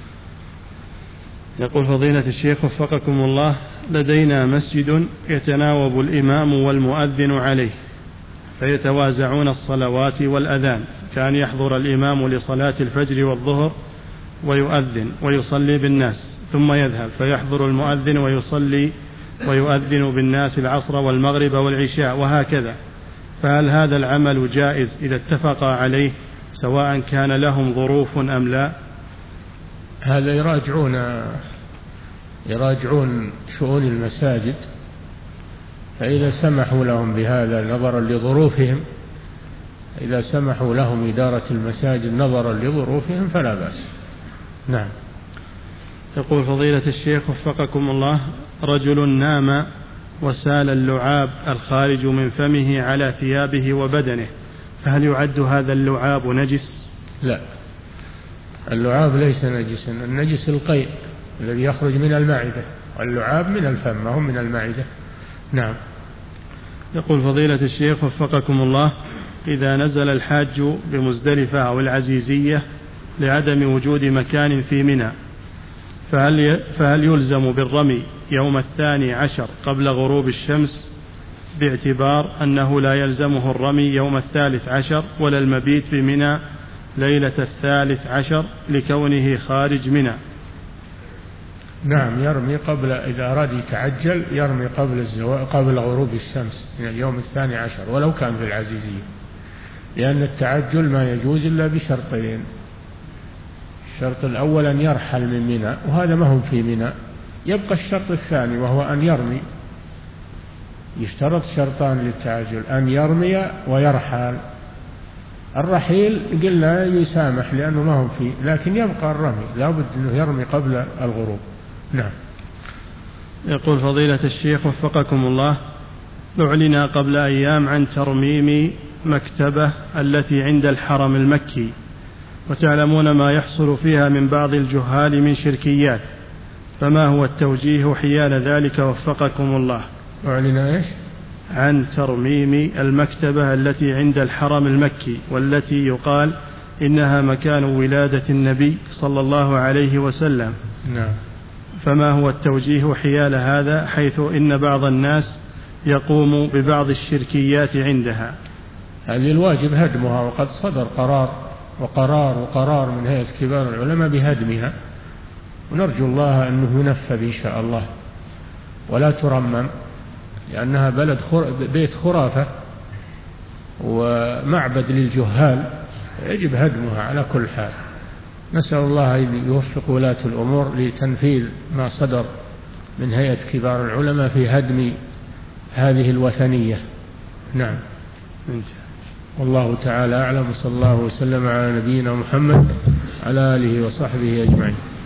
يقول فضيلة الشيخ وفقكم الله: لدينا مسجد يتناوب الإمام والمؤذن عليه فيتوازعون الصلوات والأذان، كان يحضر الإمام لصلاة الفجر والظهر ويؤذن ويصلي بالناس، ثم يذهب فيحضر المؤذن ويصلي ويؤذن بالناس العصر والمغرب والعشاء وهكذا، فهل هذا العمل جائز إذا اتفقا عليه سواء كان لهم ظروف أم لا؟ هذا يراجعون يراجعون شؤون المساجد، فإذا سمحوا لهم بهذا نظرا لظروفهم، إذا سمحوا لهم إدارة المساجد نظرا لظروفهم فلا بأس. نعم. يقول فضيلة الشيخ وفقكم الله: رجل نام وسال اللعاب الخارج من فمه على ثيابه وبدنه، فهل يعد هذا اللعاب نجس؟ لا، اللعاب ليس نجسا، النجس القيء الذي يخرج من المعدة، واللعاب من الفم وهم من المعدة. نعم. يقول فضيلة الشيخ وفقكم الله: إذا نزل الحاج بمزدلفة أو العزيزية لعدم وجود مكان في منى، فهل فهل يلزم بالرمي يوم الثاني عشر قبل غروب الشمس، باعتبار أنه لا يلزمه الرمي يوم الثالث عشر ولا المبيت في منى ليلة الثالث عشر لكونه خارج منى؟ نعم، يرمي قبل، إذا أراد يتعجل يرمي قبل الزوال قبل غروب الشمس من اليوم الثاني عشر ولو كان في العزيزية، لأن التعجل ما يجوز إلا بشرطين: الشرط الأول أن يرحل من منى، وهذا ما هم في منى. يبقى الشرط الثاني وهو أن يرمي. يشترط شرطان للتعجل: أن يرمي ويرحل. الرحيل قلنا يسامح لأنه ما هم فيه، لكن يبقى الرمي لا بد أنه يرمي قبل الغروب. نعم. يقول فضيلة الشيخ وفقكم الله: أعلن قبل أيام عن ترميم مكتبة التي عند الحرم المكي، وتعلمون ما يحصل فيها من بعض الجهال من شركيات، فما هو التوجيه حيال ذلك وفقكم الله؟ أعلن إيش؟ عن ترميم المكتبة التي عند الحرم المكي، والتي يقال إنها مكان ولادة النبي صلى الله عليه وسلم. نعم. فما هو التوجيه حيال هذا، حيث إن بعض الناس يقوم ببعض الشركيات عندها؟ هذه الواجب هدمها، وقد صدر قرار وقرار وقرار من هيئة كبار العلماء بهدمها، ونرجو الله أنه ينفذ إن شاء الله ولا ترمم، لأنها بلد خر... بيت خرافة ومعبد للجهال، يجب هدمها على كل حال. نسأل الله أن يوفق ولاة الأمور لتنفيذ ما صدر من هيئة كبار العلماء في هدم هذه الوثنية. نعم. والله تعالى أعلم، صلى الله وسلم على نبينا محمد على آله وصحبه أجمعين.